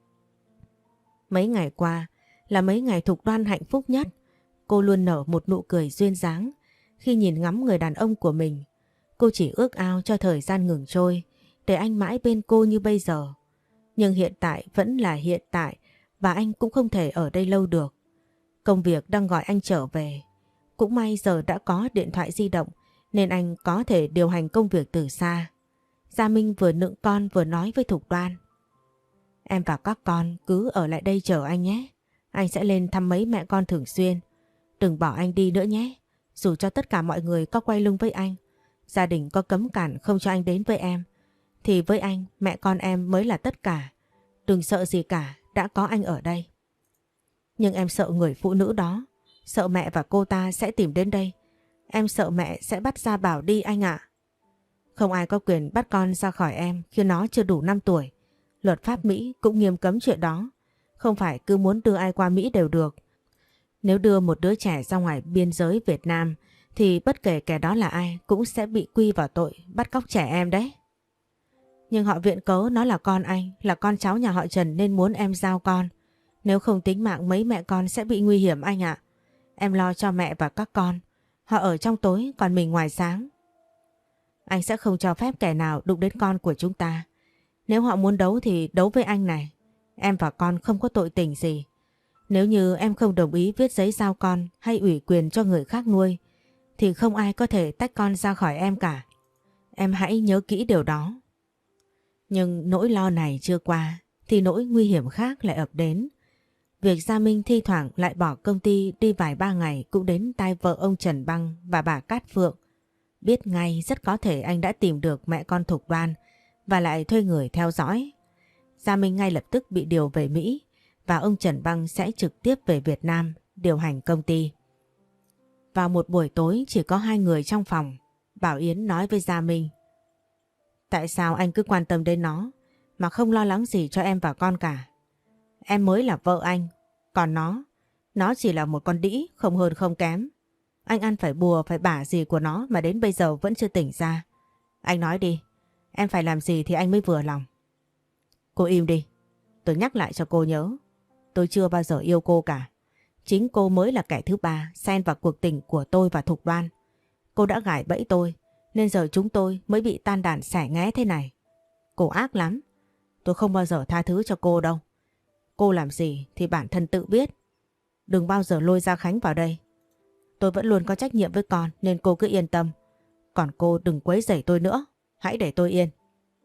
Mấy ngày qua là mấy ngày Thục Đoan hạnh phúc nhất. Cô luôn nở một nụ cười duyên dáng khi nhìn ngắm người đàn ông của mình. Cô chỉ ước ao cho thời gian ngừng trôi để anh mãi bên cô như bây giờ. Nhưng hiện tại vẫn là hiện tại và anh cũng không thể ở đây lâu được. Công việc đang gọi anh trở về. Cũng may giờ đã có điện thoại di động nên anh có thể điều hành công việc từ xa. Gia Minh vừa nựng con vừa nói với Thục Đoan. Em và các con cứ ở lại đây chờ anh nhé. Anh sẽ lên thăm mấy mẹ con thường xuyên. Đừng bỏ anh đi nữa nhé. Dù cho tất cả mọi người có quay lưng với anh, gia đình có cấm cản không cho anh đến với em, thì với anh mẹ con em mới là tất cả. Đừng sợ gì cả, đã có anh ở đây. Nhưng em sợ người phụ nữ đó, sợ mẹ và cô ta sẽ tìm đến đây. Em sợ mẹ sẽ bắt Gia Bảo đi anh ạ. Không ai có quyền bắt con ra khỏi em khi nó chưa đủ năm tuổi. Luật pháp Mỹ cũng nghiêm cấm chuyện đó. Không phải cứ muốn đưa ai qua Mỹ đều được. Nếu đưa một đứa trẻ ra ngoài biên giới Việt Nam thì bất kể kẻ đó là ai cũng sẽ bị quy vào tội bắt cóc trẻ em đấy. Nhưng họ viện cớ nó là con anh, là con cháu nhà họ Trần nên muốn em giao con. Nếu không tính mạng mấy mẹ con sẽ bị nguy hiểm anh ạ. Em lo cho mẹ và các con. Họ ở trong tối còn mình ngoài sáng. Anh sẽ không cho phép kẻ nào đụng đến con của chúng ta. Nếu họ muốn đấu thì đấu với anh này. Em và con không có tội tình gì. Nếu như em không đồng ý viết giấy giao con hay ủy quyền cho người khác nuôi thì không ai có thể tách con ra khỏi em cả. Em hãy nhớ kỹ điều đó. Nhưng nỗi lo này chưa qua thì nỗi nguy hiểm khác lại ập đến. Việc Gia Minh thi thoảng lại bỏ công ty đi vài ba ngày cũng đến tai vợ ông Trần Băng và bà Cát Phượng. Biết ngay rất có thể anh đã tìm được mẹ con Thục Đoan và lại thuê người theo dõi. Gia Minh ngay lập tức bị điều về Mỹ và ông Trần Băng sẽ trực tiếp về Việt Nam điều hành công ty. Vào một buổi tối chỉ có hai người trong phòng, Bảo Yến nói với Gia Minh. Tại sao anh cứ quan tâm đến nó mà không lo lắng gì cho em và con cả? Em mới là vợ anh, còn nó, nó chỉ là một con đĩ không hơn không kém. Anh ăn phải bùa phải bả gì của nó mà đến bây giờ vẫn chưa tỉnh ra. Anh nói đi, em phải làm gì thì anh mới vừa lòng. Cô im đi, tôi nhắc lại cho cô nhớ. Tôi chưa bao giờ yêu cô cả. Chính cô mới là kẻ thứ ba xen vào cuộc tình của tôi và Thục Đoan. Cô đã gài bẫy tôi nên giờ chúng tôi mới bị tan đàn xẻ nghé thế này. Cô ác lắm. Tôi không bao giờ tha thứ cho cô đâu. Cô làm gì thì bản thân tự biết. Đừng bao giờ lôi Gia Khánh vào đây. tôi vẫn luôn có trách nhiệm với con nên cô cứ yên tâm. Còn cô đừng quấy rầy tôi nữa. Hãy để tôi yên.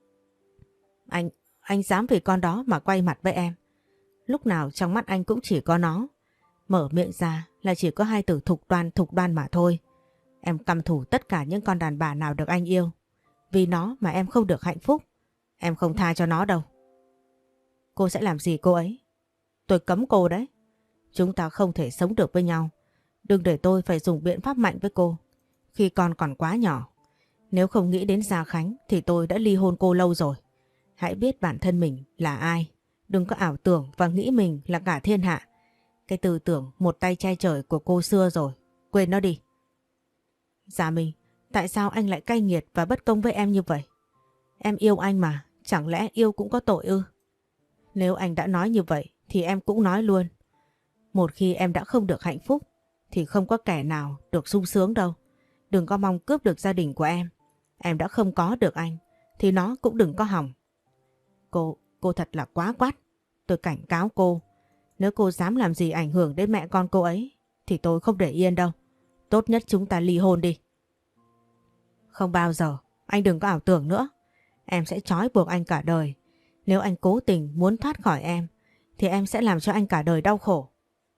Anh, anh dám vì con đó mà quay mặt với em. Lúc nào trong mắt anh cũng chỉ có nó. Mở miệng ra là chỉ có hai từ thục đoan thục đoan mà thôi. Em căm thù tất cả những con đàn bà nào được anh yêu. Vì nó mà em không được hạnh phúc. Em không tha cho nó đâu. Cô sẽ làm gì cô ấy? Tôi cấm cô đấy. Chúng ta không thể sống được với nhau. Đừng để tôi phải dùng biện pháp mạnh với cô. Khi con còn quá nhỏ. Nếu không nghĩ đến Gia Khánh thì tôi đã ly hôn cô lâu rồi. Hãy biết bản thân mình là ai. Đừng có ảo tưởng và nghĩ mình là cả thiên hạ. Cái tư tưởng một tay che trời của cô xưa rồi. Quên nó đi. Dạ mình, tại sao anh lại cay nghiệt và bất công với em như vậy? Em yêu anh mà, chẳng lẽ yêu cũng có tội ư? Nếu anh đã nói như vậy thì em cũng nói luôn. Một khi em đã không được hạnh phúc thì không có kẻ nào được sung sướng đâu. Đừng có mong cướp được gia đình của em. Em đã không có được anh thì nó cũng đừng có hỏng. Cô, cô thật là quá quát. Tôi cảnh cáo cô. Nếu cô dám làm gì ảnh hưởng đến mẹ con cô ấy thì tôi không để yên đâu. Tốt nhất chúng ta ly hôn đi. Không bao giờ. Anh đừng có ảo tưởng nữa. Em sẽ trói buộc anh cả đời. Nếu anh cố tình muốn thoát khỏi em thì em sẽ làm cho anh cả đời đau khổ.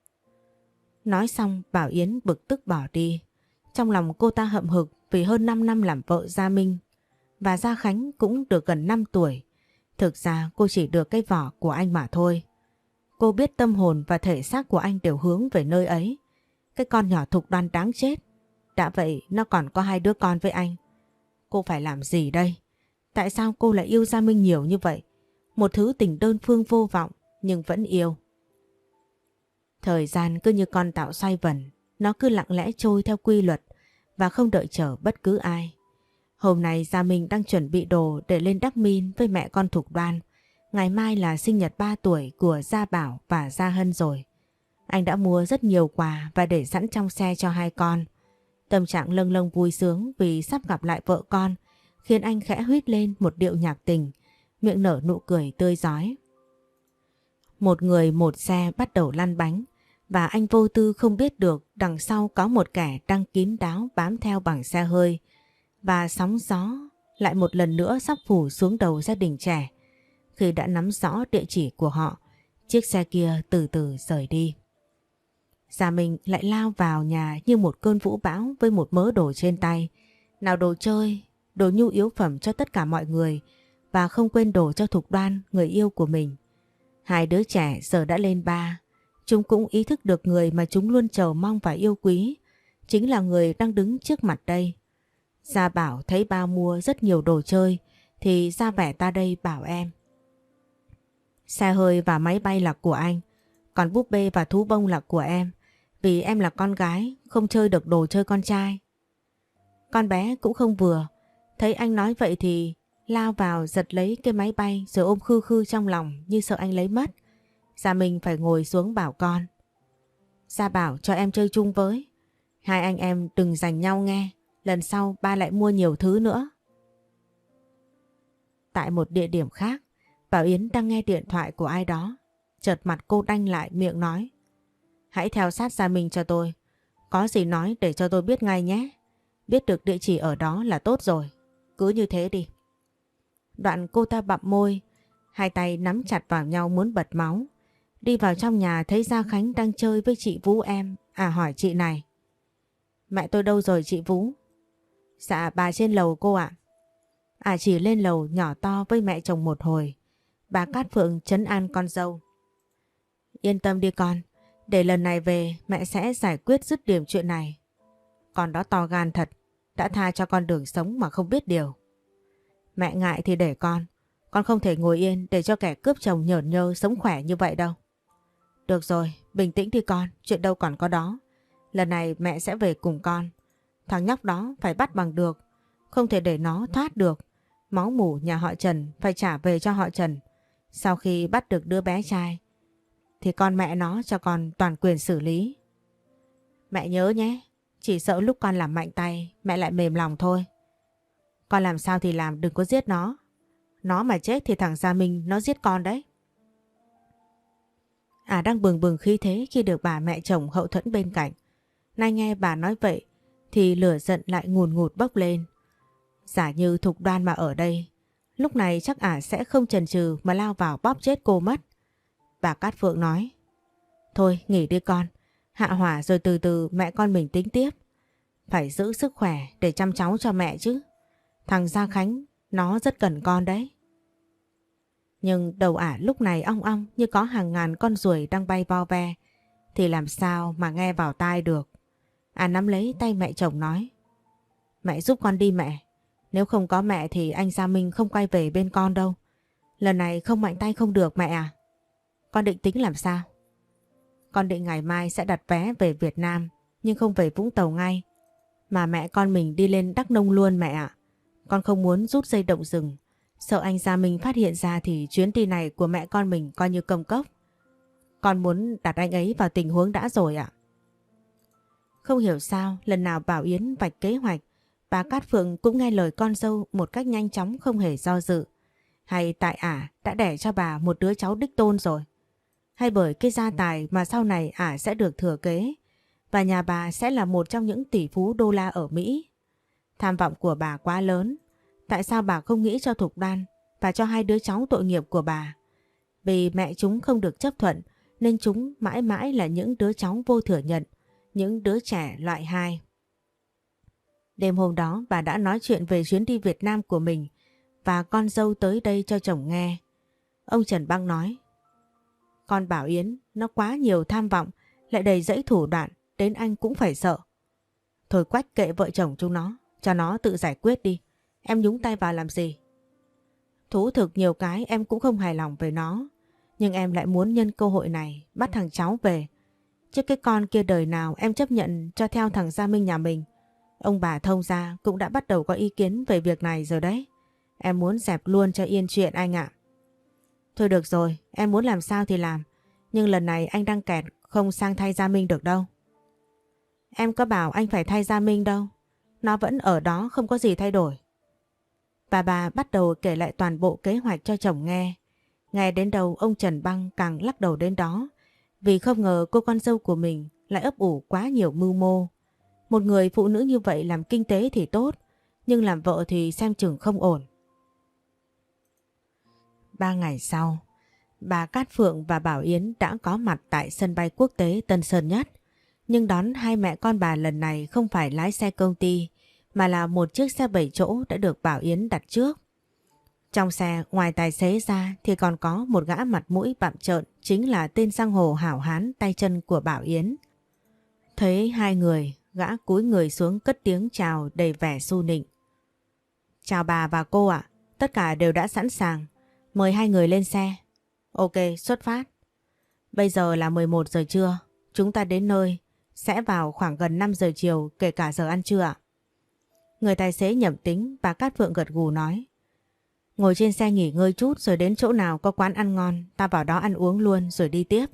Nói xong Bảo Yến bực tức bỏ đi. Trong lòng cô ta hậm hực vì hơn năm năm làm vợ Gia Minh. Và Gia Khánh cũng được gần năm tuổi. Thực ra cô chỉ được cái vỏ của anh mà thôi. Cô biết tâm hồn và thể xác của anh đều hướng về nơi ấy. Cái con nhỏ thục đoan đáng chết. Đã vậy nó còn có hai đứa con với anh. Cô phải làm gì đây? Tại sao cô lại yêu Gia Minh nhiều như vậy? Một thứ tình đơn phương vô vọng nhưng vẫn yêu. Thời gian cứ như con tảo xoay vần. Nó cứ lặng lẽ trôi theo quy luật và không đợi chờ bất cứ ai. Hôm nay Gia Minh đang chuẩn bị đồ để lên Đắc Min với mẹ con Thục Đoan. Ngày mai là sinh nhật ba tuổi của Gia Bảo và Gia Hân rồi. Anh đã mua rất nhiều quà và để sẵn trong xe cho hai con. Tâm trạng lâng lâng vui sướng vì sắp gặp lại vợ con khiến anh khẽ huýt lên một điệu nhạc tình, miệng nở nụ cười tươi rói. Một người một xe bắt đầu lăn bánh và anh vô tư không biết được đằng sau có một kẻ đang kín đáo bám theo bằng xe hơi. Và sóng gió lại một lần nữa sắp phủ xuống đầu gia đình trẻ. Khi đã nắm rõ địa chỉ của họ, chiếc xe kia từ từ rời đi. Gia Minh lại lao vào nhà như một cơn vũ bão với một mớ đồ trên tay. Nào đồ chơi, đồ nhu yếu phẩm cho tất cả mọi người và không quên đồ cho Thục Đoan, người yêu của mình. Hai đứa trẻ giờ đã lên ba. Chúng cũng ý thức được người mà chúng luôn chờ mong và yêu quý chính là người đang đứng trước mặt đây. Gia Bảo thấy ba mua rất nhiều đồ chơi thì ra vẻ ta đây bảo em. Xe hơi và máy bay là của anh, còn búp bê và thú bông là của em, vì em là con gái không chơi được đồ chơi con trai. Con bé cũng không vừa, thấy anh nói vậy thì lao vào giật lấy cái máy bay rồi ôm khư khư trong lòng như sợ anh lấy mất. Gia Minh phải ngồi xuống bảo con. Gia Bảo cho em chơi chung với. Hai anh em đừng giành nhau nghe. Lần sau ba lại mua nhiều thứ nữa. Tại một địa điểm khác, Bảo Yến đang nghe điện thoại của ai đó. Chợt mặt cô đanh lại miệng nói. Hãy theo sát Gia Minh cho tôi. Có gì nói để cho tôi biết ngay nhé. Biết được địa chỉ ở đó là tốt rồi. Cứ như thế đi. Đoạn cô ta bặm môi, hai tay nắm chặt vào nhau muốn bật máu. Đi vào trong nhà thấy Gia Khánh đang chơi với chị Vũ em. À hỏi chị này. Mẹ tôi đâu rồi chị Vũ? Dạ bà trên lầu cô ạ. À chỉ lên lầu nhỏ to với mẹ chồng một hồi. Bà Cát Phượng trấn an con dâu. Yên tâm đi con. Để lần này về mẹ sẽ giải quyết dứt điểm chuyện này. Con đó to gan thật. Đã tha cho con đường sống mà không biết điều. Mẹ ngại thì để con. Con không thể ngồi yên để cho kẻ cướp chồng nhởn nhơ sống khỏe như vậy đâu. Được rồi, bình tĩnh đi con. Chuyện đâu còn có đó. Lần này mẹ sẽ về cùng con. Thằng nhóc đó phải bắt bằng được. Không thể để nó thoát được. Máu mủ nhà họ Trần phải trả về cho họ Trần. Sau khi bắt được đứa bé trai thì con mẹ nó cho con toàn quyền xử lý. Mẹ nhớ nhé. Chỉ sợ lúc con làm mạnh tay mẹ lại mềm lòng thôi. Con làm sao thì làm, đừng có giết nó. Nó mà chết thì thằng Gia Minh nó giết con đấy. À đang bừng bừng khí thế khi được bà mẹ chồng hậu thuẫn bên cạnh. Nay nghe bà nói vậy thì lửa giận lại ngùn ngụt bốc lên. Giả như Thục Đoan mà ở đây, lúc này chắc ả sẽ không chần chừ mà lao vào bóp chết cô mất. Bà Cát Phượng nói, thôi nghỉ đi con, hạ hỏa rồi từ từ mẹ con mình tính tiếp. Phải giữ sức khỏe để chăm cháu cho mẹ chứ. Thằng Gia Khánh nó rất cần con đấy. Nhưng đầu ả lúc này ong ong như có hàng ngàn con ruồi đang bay vo ve, thì làm sao mà nghe vào tai được. Ả nắm lấy tay mẹ chồng nói, mẹ giúp con đi mẹ. Nếu không có mẹ thì anh Gia Minh không quay về bên con đâu. Lần này không mạnh tay không được mẹ à. Con định tính làm sao? Con định ngày mai sẽ đặt vé về Việt Nam, nhưng không về Vũng Tàu ngay, mà mẹ con mình đi lên Đắk Nông luôn mẹ ạ. Con không muốn rút dây động rừng, sợ anh Gia Minh phát hiện ra thì chuyến đi này của mẹ con mình coi như công cốc. Con muốn đặt anh ấy vào tình huống đã rồi ạ. Không hiểu sao lần nào Bảo Yến vạch kế hoạch, bà Cát Phượng cũng nghe lời con dâu một cách nhanh chóng không hề do dự. Hay tại ả đã đẻ cho bà một đứa cháu đích tôn rồi? Hay bởi cái gia tài mà sau này ả sẽ được thừa kế và nhà bà sẽ là một trong những tỷ phú đô la ở Mỹ? Tham vọng của bà quá lớn. Tại sao bà không nghĩ cho Thục Đoan và cho hai đứa cháu tội nghiệp của bà? Vì mẹ chúng không được chấp thuận nên chúng mãi mãi là những đứa cháu vô thừa nhận, những đứa trẻ loại hai. Đêm hôm đó bà đã nói chuyện về chuyến đi Việt Nam của mình và con dâu tới đây cho chồng nghe. Ông Trần Băng nói, con Bảo Yến nó quá nhiều tham vọng, lại đầy dẫy thủ đoạn, đến anh cũng phải sợ. Thôi quách kệ vợ chồng chúng nó, cho nó tự giải quyết đi. Em nhúng tay vào làm gì? Thú thực nhiều cái em cũng không hài lòng về nó, nhưng em lại muốn nhân cơ hội này bắt thằng cháu về. Chứ cái con kia đời nào em chấp nhận cho theo thằng Gia Minh nhà mình. Ông bà thông gia cũng đã bắt đầu có ý kiến về việc này rồi đấy. Em muốn dẹp luôn cho yên chuyện anh ạ. Thôi được rồi, em muốn làm sao thì làm. Nhưng lần này anh đang kẹt, không sang thay Gia Minh được đâu. Em có bảo anh phải thay Gia Minh đâu. Nó vẫn ở đó không có gì thay đổi. Bà bà bắt đầu kể lại toàn bộ kế hoạch cho chồng nghe. Nghe đến đầu ông Trần Băng càng lắc đầu đến đó. Vì không ngờ cô con dâu của mình lại ấp ủ quá nhiều mưu mô. Một người phụ nữ như vậy làm kinh tế thì tốt, nhưng làm vợ thì xem chừng không ổn. Ba ngày sau, bà Cát Phượng và Bảo Yến đã có mặt tại sân bay quốc tế Tân Sơn Nhất. Nhưng đón hai mẹ con bà lần này không phải lái xe công ty, mà là một chiếc xe bảy chỗ đã được Bảo Yến đặt trước. Trong xe ngoài tài xế ra thì còn có một gã mặt mũi bặm trợn, chính là tên giang hồ hảo hán tay chân của Bảo Yến. Thấy hai người, gã cúi người xuống cất tiếng chào đầy vẻ xu nịnh. Chào bà và cô ạ, tất cả đều đã sẵn sàng. Mời hai người lên xe. Ok, xuất phát. Bây giờ là mười một giờ trưa, chúng ta đến nơi sẽ vào khoảng gần năm giờ chiều, kể cả giờ ăn trưa ạ. Người tài xế nhẩm tính, bà Cát Phượng gật gù nói. Ngồi trên xe nghỉ ngơi chút rồi đến chỗ nào có quán ăn ngon, ta vào đó ăn uống luôn rồi đi tiếp.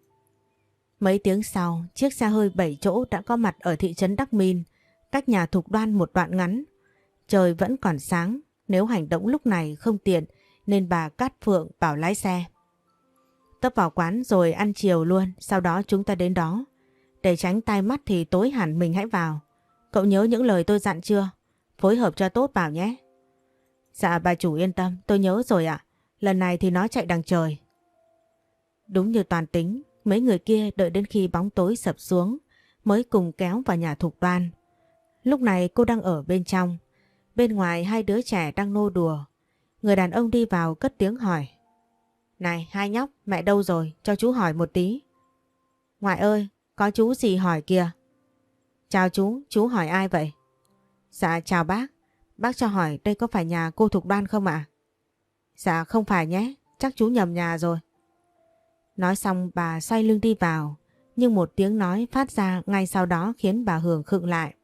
Mấy tiếng sau, chiếc xe hơi bảy chỗ đã có mặt ở thị trấn Đắc Min, cách nhà Thục Đoan một đoạn ngắn. Trời vẫn còn sáng, nếu hành động lúc này không tiện nên bà Cát Phượng bảo lái xe. Tấp vào quán rồi ăn chiều luôn, sau đó chúng ta đến đó. Để tránh tai mắt thì tối hẳn mình hãy vào. Cậu nhớ những lời tôi dặn chưa? Phối hợp cho tốt vào nhé. Dạ bà chủ yên tâm, tôi nhớ rồi ạ. Lần này thì nó chạy đằng trời. Đúng như toàn tính, mấy người kia đợi đến khi bóng tối sập xuống mới cùng kéo vào nhà Thục Đoan. Lúc này cô đang ở bên trong. Bên ngoài hai đứa trẻ đang nô đùa. Người đàn ông đi vào cất tiếng hỏi. Này hai nhóc, mẹ đâu rồi? Cho chú hỏi một tí. Ngoại ơi, có chú gì hỏi kìa? Chào chú, chú hỏi ai vậy? Dạ chào bác. Bác cho hỏi đây có phải nhà cô Thục Đoan không ạ? Dạ không phải nhé, chắc chú nhầm nhà rồi. Nói xong bà xoay lưng đi vào, nhưng một tiếng nói phát ra ngay sau đó khiến bà Hường khựng lại.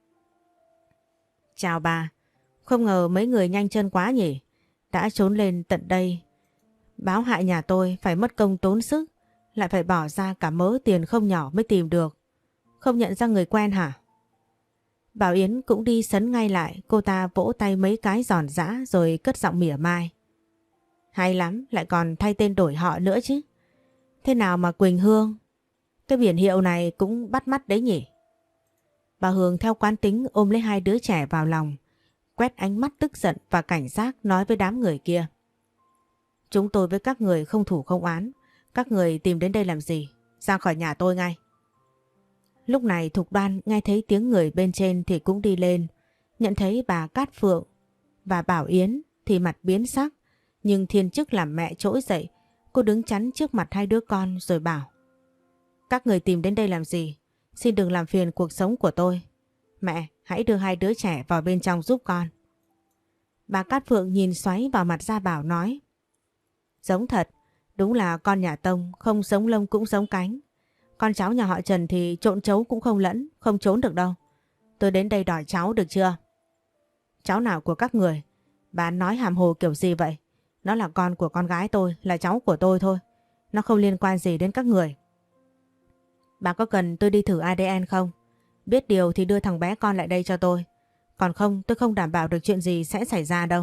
Chào bà, không ngờ mấy người nhanh chân quá nhỉ, đã trốn lên tận đây. Báo hại nhà tôi phải mất công tốn sức, lại phải bỏ ra cả mớ tiền không nhỏ mới tìm được. Không nhận ra người quen hả? Bảo Yến cũng đi sấn ngay lại, cô ta vỗ tay mấy cái giòn giã rồi cất giọng mỉa mai. Hay lắm, lại còn thay tên đổi họ nữa chứ. Thế nào mà Quỳnh Hương? Cái biển hiệu này cũng bắt mắt đấy nhỉ? Bà Hường theo quán tính ôm lấy hai đứa trẻ vào lòng, quét ánh mắt tức giận và cảnh giác nói với đám người kia. Chúng tôi với các người không thủ không oán, các người tìm đến đây làm gì? Ra khỏi nhà tôi ngay. Lúc này Thục Đoan nghe thấy tiếng người bên trên thì cũng đi lên, nhận thấy bà Cát Phượng và Bảo Yến thì mặt biến sắc, nhưng thiên chức làm mẹ trỗi dậy, cô đứng chắn trước mặt hai đứa con rồi bảo. Các người tìm đến đây làm gì? Xin đừng làm phiền cuộc sống của tôi. Mẹ, hãy đưa hai đứa trẻ vào bên trong giúp con. Bà Cát Phượng nhìn xoáy vào mặt Gia Bảo nói. Giống thật, đúng là con nhà Tông, không giống lông cũng giống cánh. Con cháu nhà họ Trần thì trộn chấu cũng không lẫn, không trốn được đâu. Tôi đến đây đòi cháu được chưa? Cháu nào của các người? Bà nói hàm hồ kiểu gì vậy? Nó là con của con gái tôi, là cháu của tôi thôi. Nó không liên quan gì đến các người. Bà có cần tôi đi thử a đê en không? Biết điều thì đưa thằng bé con lại đây cho tôi. Còn không tôi không đảm bảo được chuyện gì sẽ xảy ra đâu.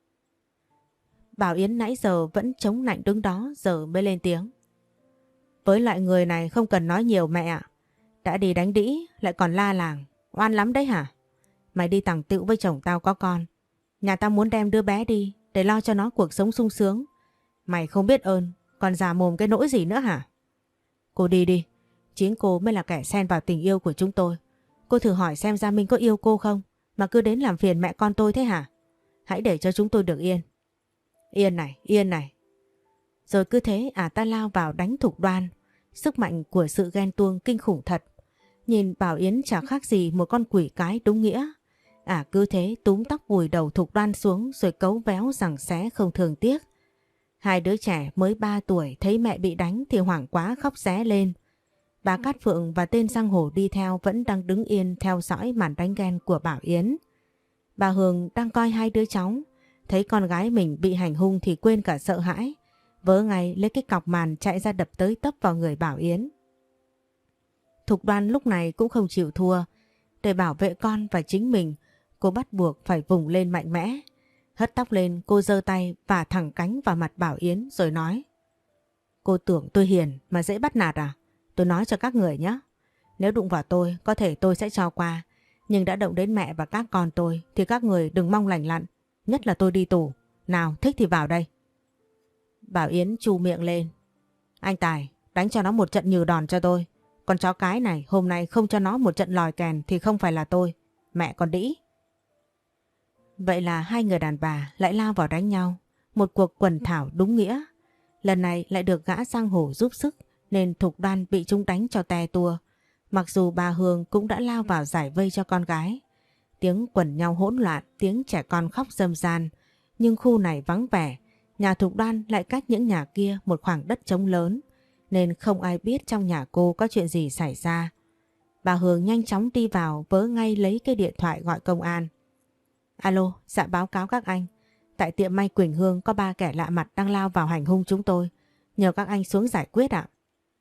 Bảo Yến nãy giờ vẫn chống nạnh đứng đó giờ mới lên tiếng. Với loại người này không cần nói nhiều mẹ ạ. Đã đi đánh đĩ lại còn la làng. Oan lắm đấy hả? Mày đi tằng tựu với chồng tao có con. Nhà tao muốn đem đứa bé đi để lo cho nó cuộc sống sung sướng. Mày không biết ơn, còn già mồm cái nỗi gì nữa hả? Cô đi đi. Chính cô mới là kẻ xen vào tình yêu của chúng tôi. Cô thử hỏi xem Gia Minh có yêu cô không mà cứ đến làm phiền mẹ con tôi thế hả? Hãy để cho chúng tôi được yên. Yên này, yên này. Rồi cứ thế à ta lao vào đánh Thục Đoan. Sức mạnh của sự ghen tuông kinh khủng thật. Nhìn Bảo Yến chả khác gì một con quỷ cái đúng nghĩa. À cứ thế túm tóc vùi đầu Thục Đoan xuống rồi cấu véo rằng xé không thường tiếc. Hai đứa trẻ mới ba tuổi thấy mẹ bị đánh thì hoảng quá khóc ré lên. Bà Cát Phượng và tên giang hồ đi theo vẫn đang đứng yên theo dõi màn đánh ghen của Bảo Yến. Bà Hường đang coi hai đứa cháu, thấy con gái mình bị hành hung thì quên cả sợ hãi, vớ ngay lấy cái cọc màn chạy ra đập tới tấp vào người Bảo Yến. Thục Đoan lúc này cũng không chịu thua, để bảo vệ con và chính mình, cô bắt buộc phải vùng lên mạnh mẽ. Hất tóc lên cô giơ tay và thẳng cánh vào mặt Bảo Yến rồi nói. Cô tưởng tôi hiền mà dễ bắt nạt à? Tôi nói cho các người nhé. Nếu đụng vào tôi có thể tôi sẽ cho qua. Nhưng đã động đến mẹ và các con tôi thì các người đừng mong lành lặn. Nhất là tôi đi tù. Nào thích thì vào đây. Bảo Yến chu miệng lên. Anh Tài đánh cho nó một trận nhừ đòn cho tôi. Còn chó cái này hôm nay không cho nó một trận lòi kèn thì không phải là tôi. Mẹ còn đĩ. Vậy là hai người đàn bà lại lao vào đánh nhau. Một cuộc quần thảo đúng nghĩa. Lần này lại được gã giang hồ giúp sức nên Thục Đoan bị chúng đánh cho te tua. Mặc dù bà Hương cũng đã lao vào giải vây cho con gái. Tiếng quần nhau hỗn loạn, tiếng trẻ con khóc râm ran. Nhưng khu này vắng vẻ, nhà Thục Đoan lại cách những nhà kia một khoảng đất trống lớn. Nên không ai biết trong nhà cô có chuyện gì xảy ra. Bà Hương nhanh chóng đi vào vớ ngay lấy cái điện thoại gọi công an. Alo, dạ báo cáo các anh. Tại tiệm may Quỳnh Hương có ba kẻ lạ mặt đang lao vào hành hung chúng tôi. Nhờ các anh xuống giải quyết ạ.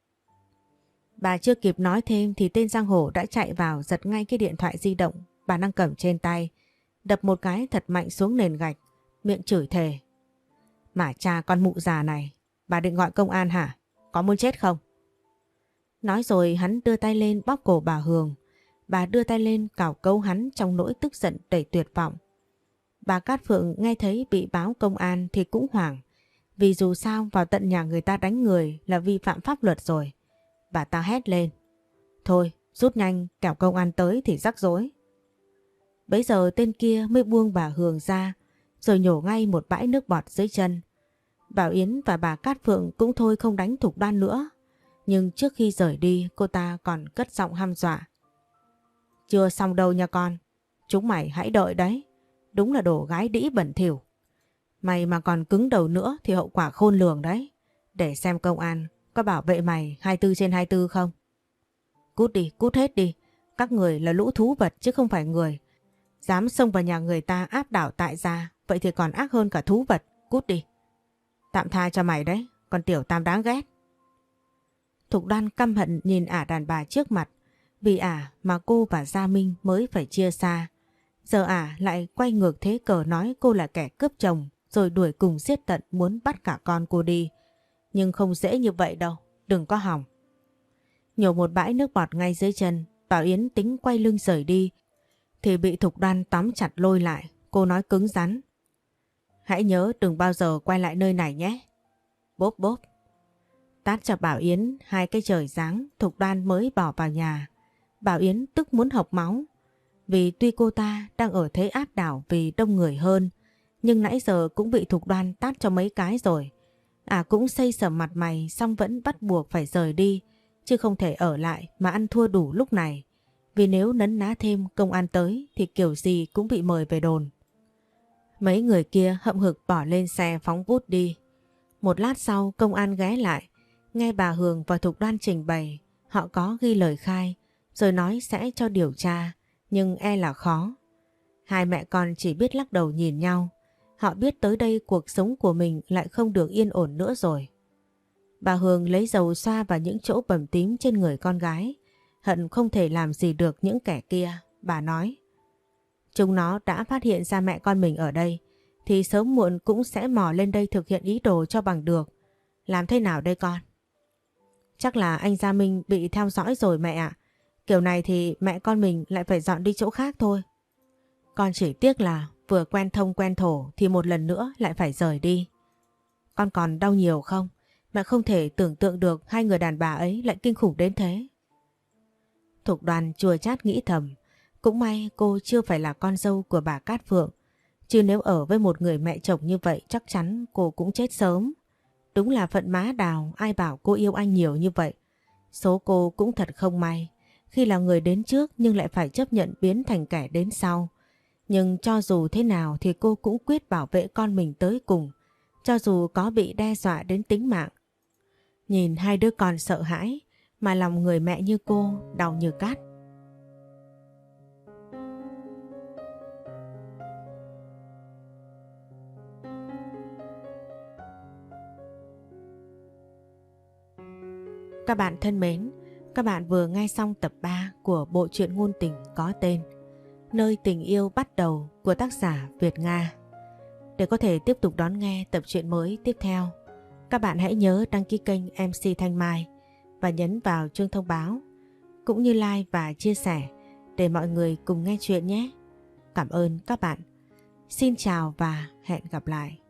Bà chưa kịp nói thêm thì tên giang hồ đã chạy vào giật ngay cái điện thoại di động bà đang cầm trên tay, đập một cái thật mạnh xuống nền gạch, miệng chửi thề. Mà cha con mụ già này, bà định gọi công an hả? Có muốn chết không? Nói rồi hắn đưa tay lên bóp cổ bà Hường. Bà đưa tay lên cào cấu hắn trong nỗi tức giận đầy tuyệt vọng. Bà Cát Phượng nghe thấy bị báo công an thì cũng hoảng. Vì dù sao vào tận nhà người ta đánh người là vi phạm pháp luật rồi. Bà ta hét lên. Thôi rút nhanh kẻo công an tới thì rắc rối. Bấy giờ tên kia mới buông bà Hường ra rồi nhổ ngay một bãi nước bọt dưới chân. Bảo Yến và bà Cát Phượng cũng thôi không đánh Thục Đoan nữa. Nhưng trước khi rời đi cô ta còn cất giọng hăm dọa. Chưa xong đâu nha con. Chúng mày hãy đợi đấy. Đúng là đồ gái đĩ bẩn thỉu. Mày mà còn cứng đầu nữa thì hậu quả khôn lường đấy. Để xem công an có bảo vệ mày hai mươi bốn trên hai mươi bốn không? Cút đi, cút hết đi. Các người là lũ thú vật chứ không phải người. Dám xông vào nhà người ta áp đảo tại gia, vậy thì còn ác hơn cả thú vật. Cút đi. Tạm tha cho mày đấy, còn tiểu tam đáng ghét. Thục Đoan căm hận nhìn ả đàn bà trước mặt. Vì ả mà cô và Gia Minh mới phải chia xa. Giờ ả lại quay ngược thế cờ nói cô là kẻ cướp chồng rồi đuổi cùng giết tận muốn bắt cả con cô đi. Nhưng không dễ như vậy đâu, đừng có hỏng. Nhổ một bãi nước bọt ngay dưới chân, Bảo Yến tính quay lưng rời đi thì bị Thục Đoan tóm chặt lôi lại. Cô nói cứng rắn: hãy nhớ đừng bao giờ quay lại nơi này nhé. Bốp bốp. Tát cho Bảo Yến hai cái trời giáng, Thục Đoan mới bỏ vào nhà. Bảo Yến tức muốn hộc máu. Vì tuy cô ta đang ở thế áp đảo vì đông người hơn, nhưng nãy giờ cũng bị Thục Đoan tát cho mấy cái rồi. À cũng xây sầm mặt mày xong vẫn bắt buộc phải rời đi, chứ không thể ở lại mà ăn thua đủ lúc này. Vì nếu nấn ná thêm công an tới thì kiểu gì cũng bị mời về đồn. Mấy người kia hậm hực bỏ lên xe phóng vút đi. Một lát sau công an ghé lại, nghe bà Hường và Thục Đoan trình bày. Họ có ghi lời khai rồi nói sẽ cho điều tra, nhưng e là khó. Hai mẹ con chỉ biết lắc đầu nhìn nhau. Họ biết tới đây cuộc sống của mình lại không được yên ổn nữa rồi. Bà Hường lấy dầu xoa vào những chỗ bầm tím trên người con gái. Hận không thể làm gì được những kẻ kia. Bà nói: chúng nó đã phát hiện ra mẹ con mình ở đây thì sớm muộn cũng sẽ mò lên đây thực hiện ý đồ cho bằng được. Làm thế nào đây con? Chắc là anh Gia Minh bị theo dõi rồi mẹ ạ. Kiểu này thì mẹ con mình lại phải dọn đi chỗ khác thôi. Con chỉ tiếc là vừa quen thông quen thổ thì một lần nữa lại phải rời đi. Con còn đau nhiều không? Mẹ không thể tưởng tượng được hai người đàn bà ấy lại kinh khủng đến thế. Thục Đoan chua chát nghĩ thầm. Cũng may cô chưa phải là con dâu của bà Cát Phượng. Chứ nếu ở với một người mẹ chồng như vậy chắc chắn cô cũng chết sớm. Đúng là phận má Đào, ai bảo cô yêu anh nhiều như vậy. Số cô cũng thật không may. Khi là người đến trước nhưng lại phải chấp nhận biến thành kẻ đến sau. Nhưng cho dù thế nào thì cô cũng quyết bảo vệ con mình tới cùng. Cho dù có bị đe dọa đến tính mạng. Nhìn hai đứa con sợ hãi mà lòng người mẹ như cô đau như cát. Các bạn thân mến, các bạn vừa nghe xong tập ba của bộ truyện ngôn tình có tên Nơi tình yêu bắt đầu của tác giả Việt Nga. Để có thể tiếp tục đón nghe tập truyện mới tiếp theo, các bạn hãy nhớ đăng ký kênh em xê Thanh Mai và nhấn vào chuông thông báo, cũng như like và chia sẻ để mọi người cùng nghe chuyện nhé. Cảm ơn các bạn. Xin chào và hẹn gặp lại.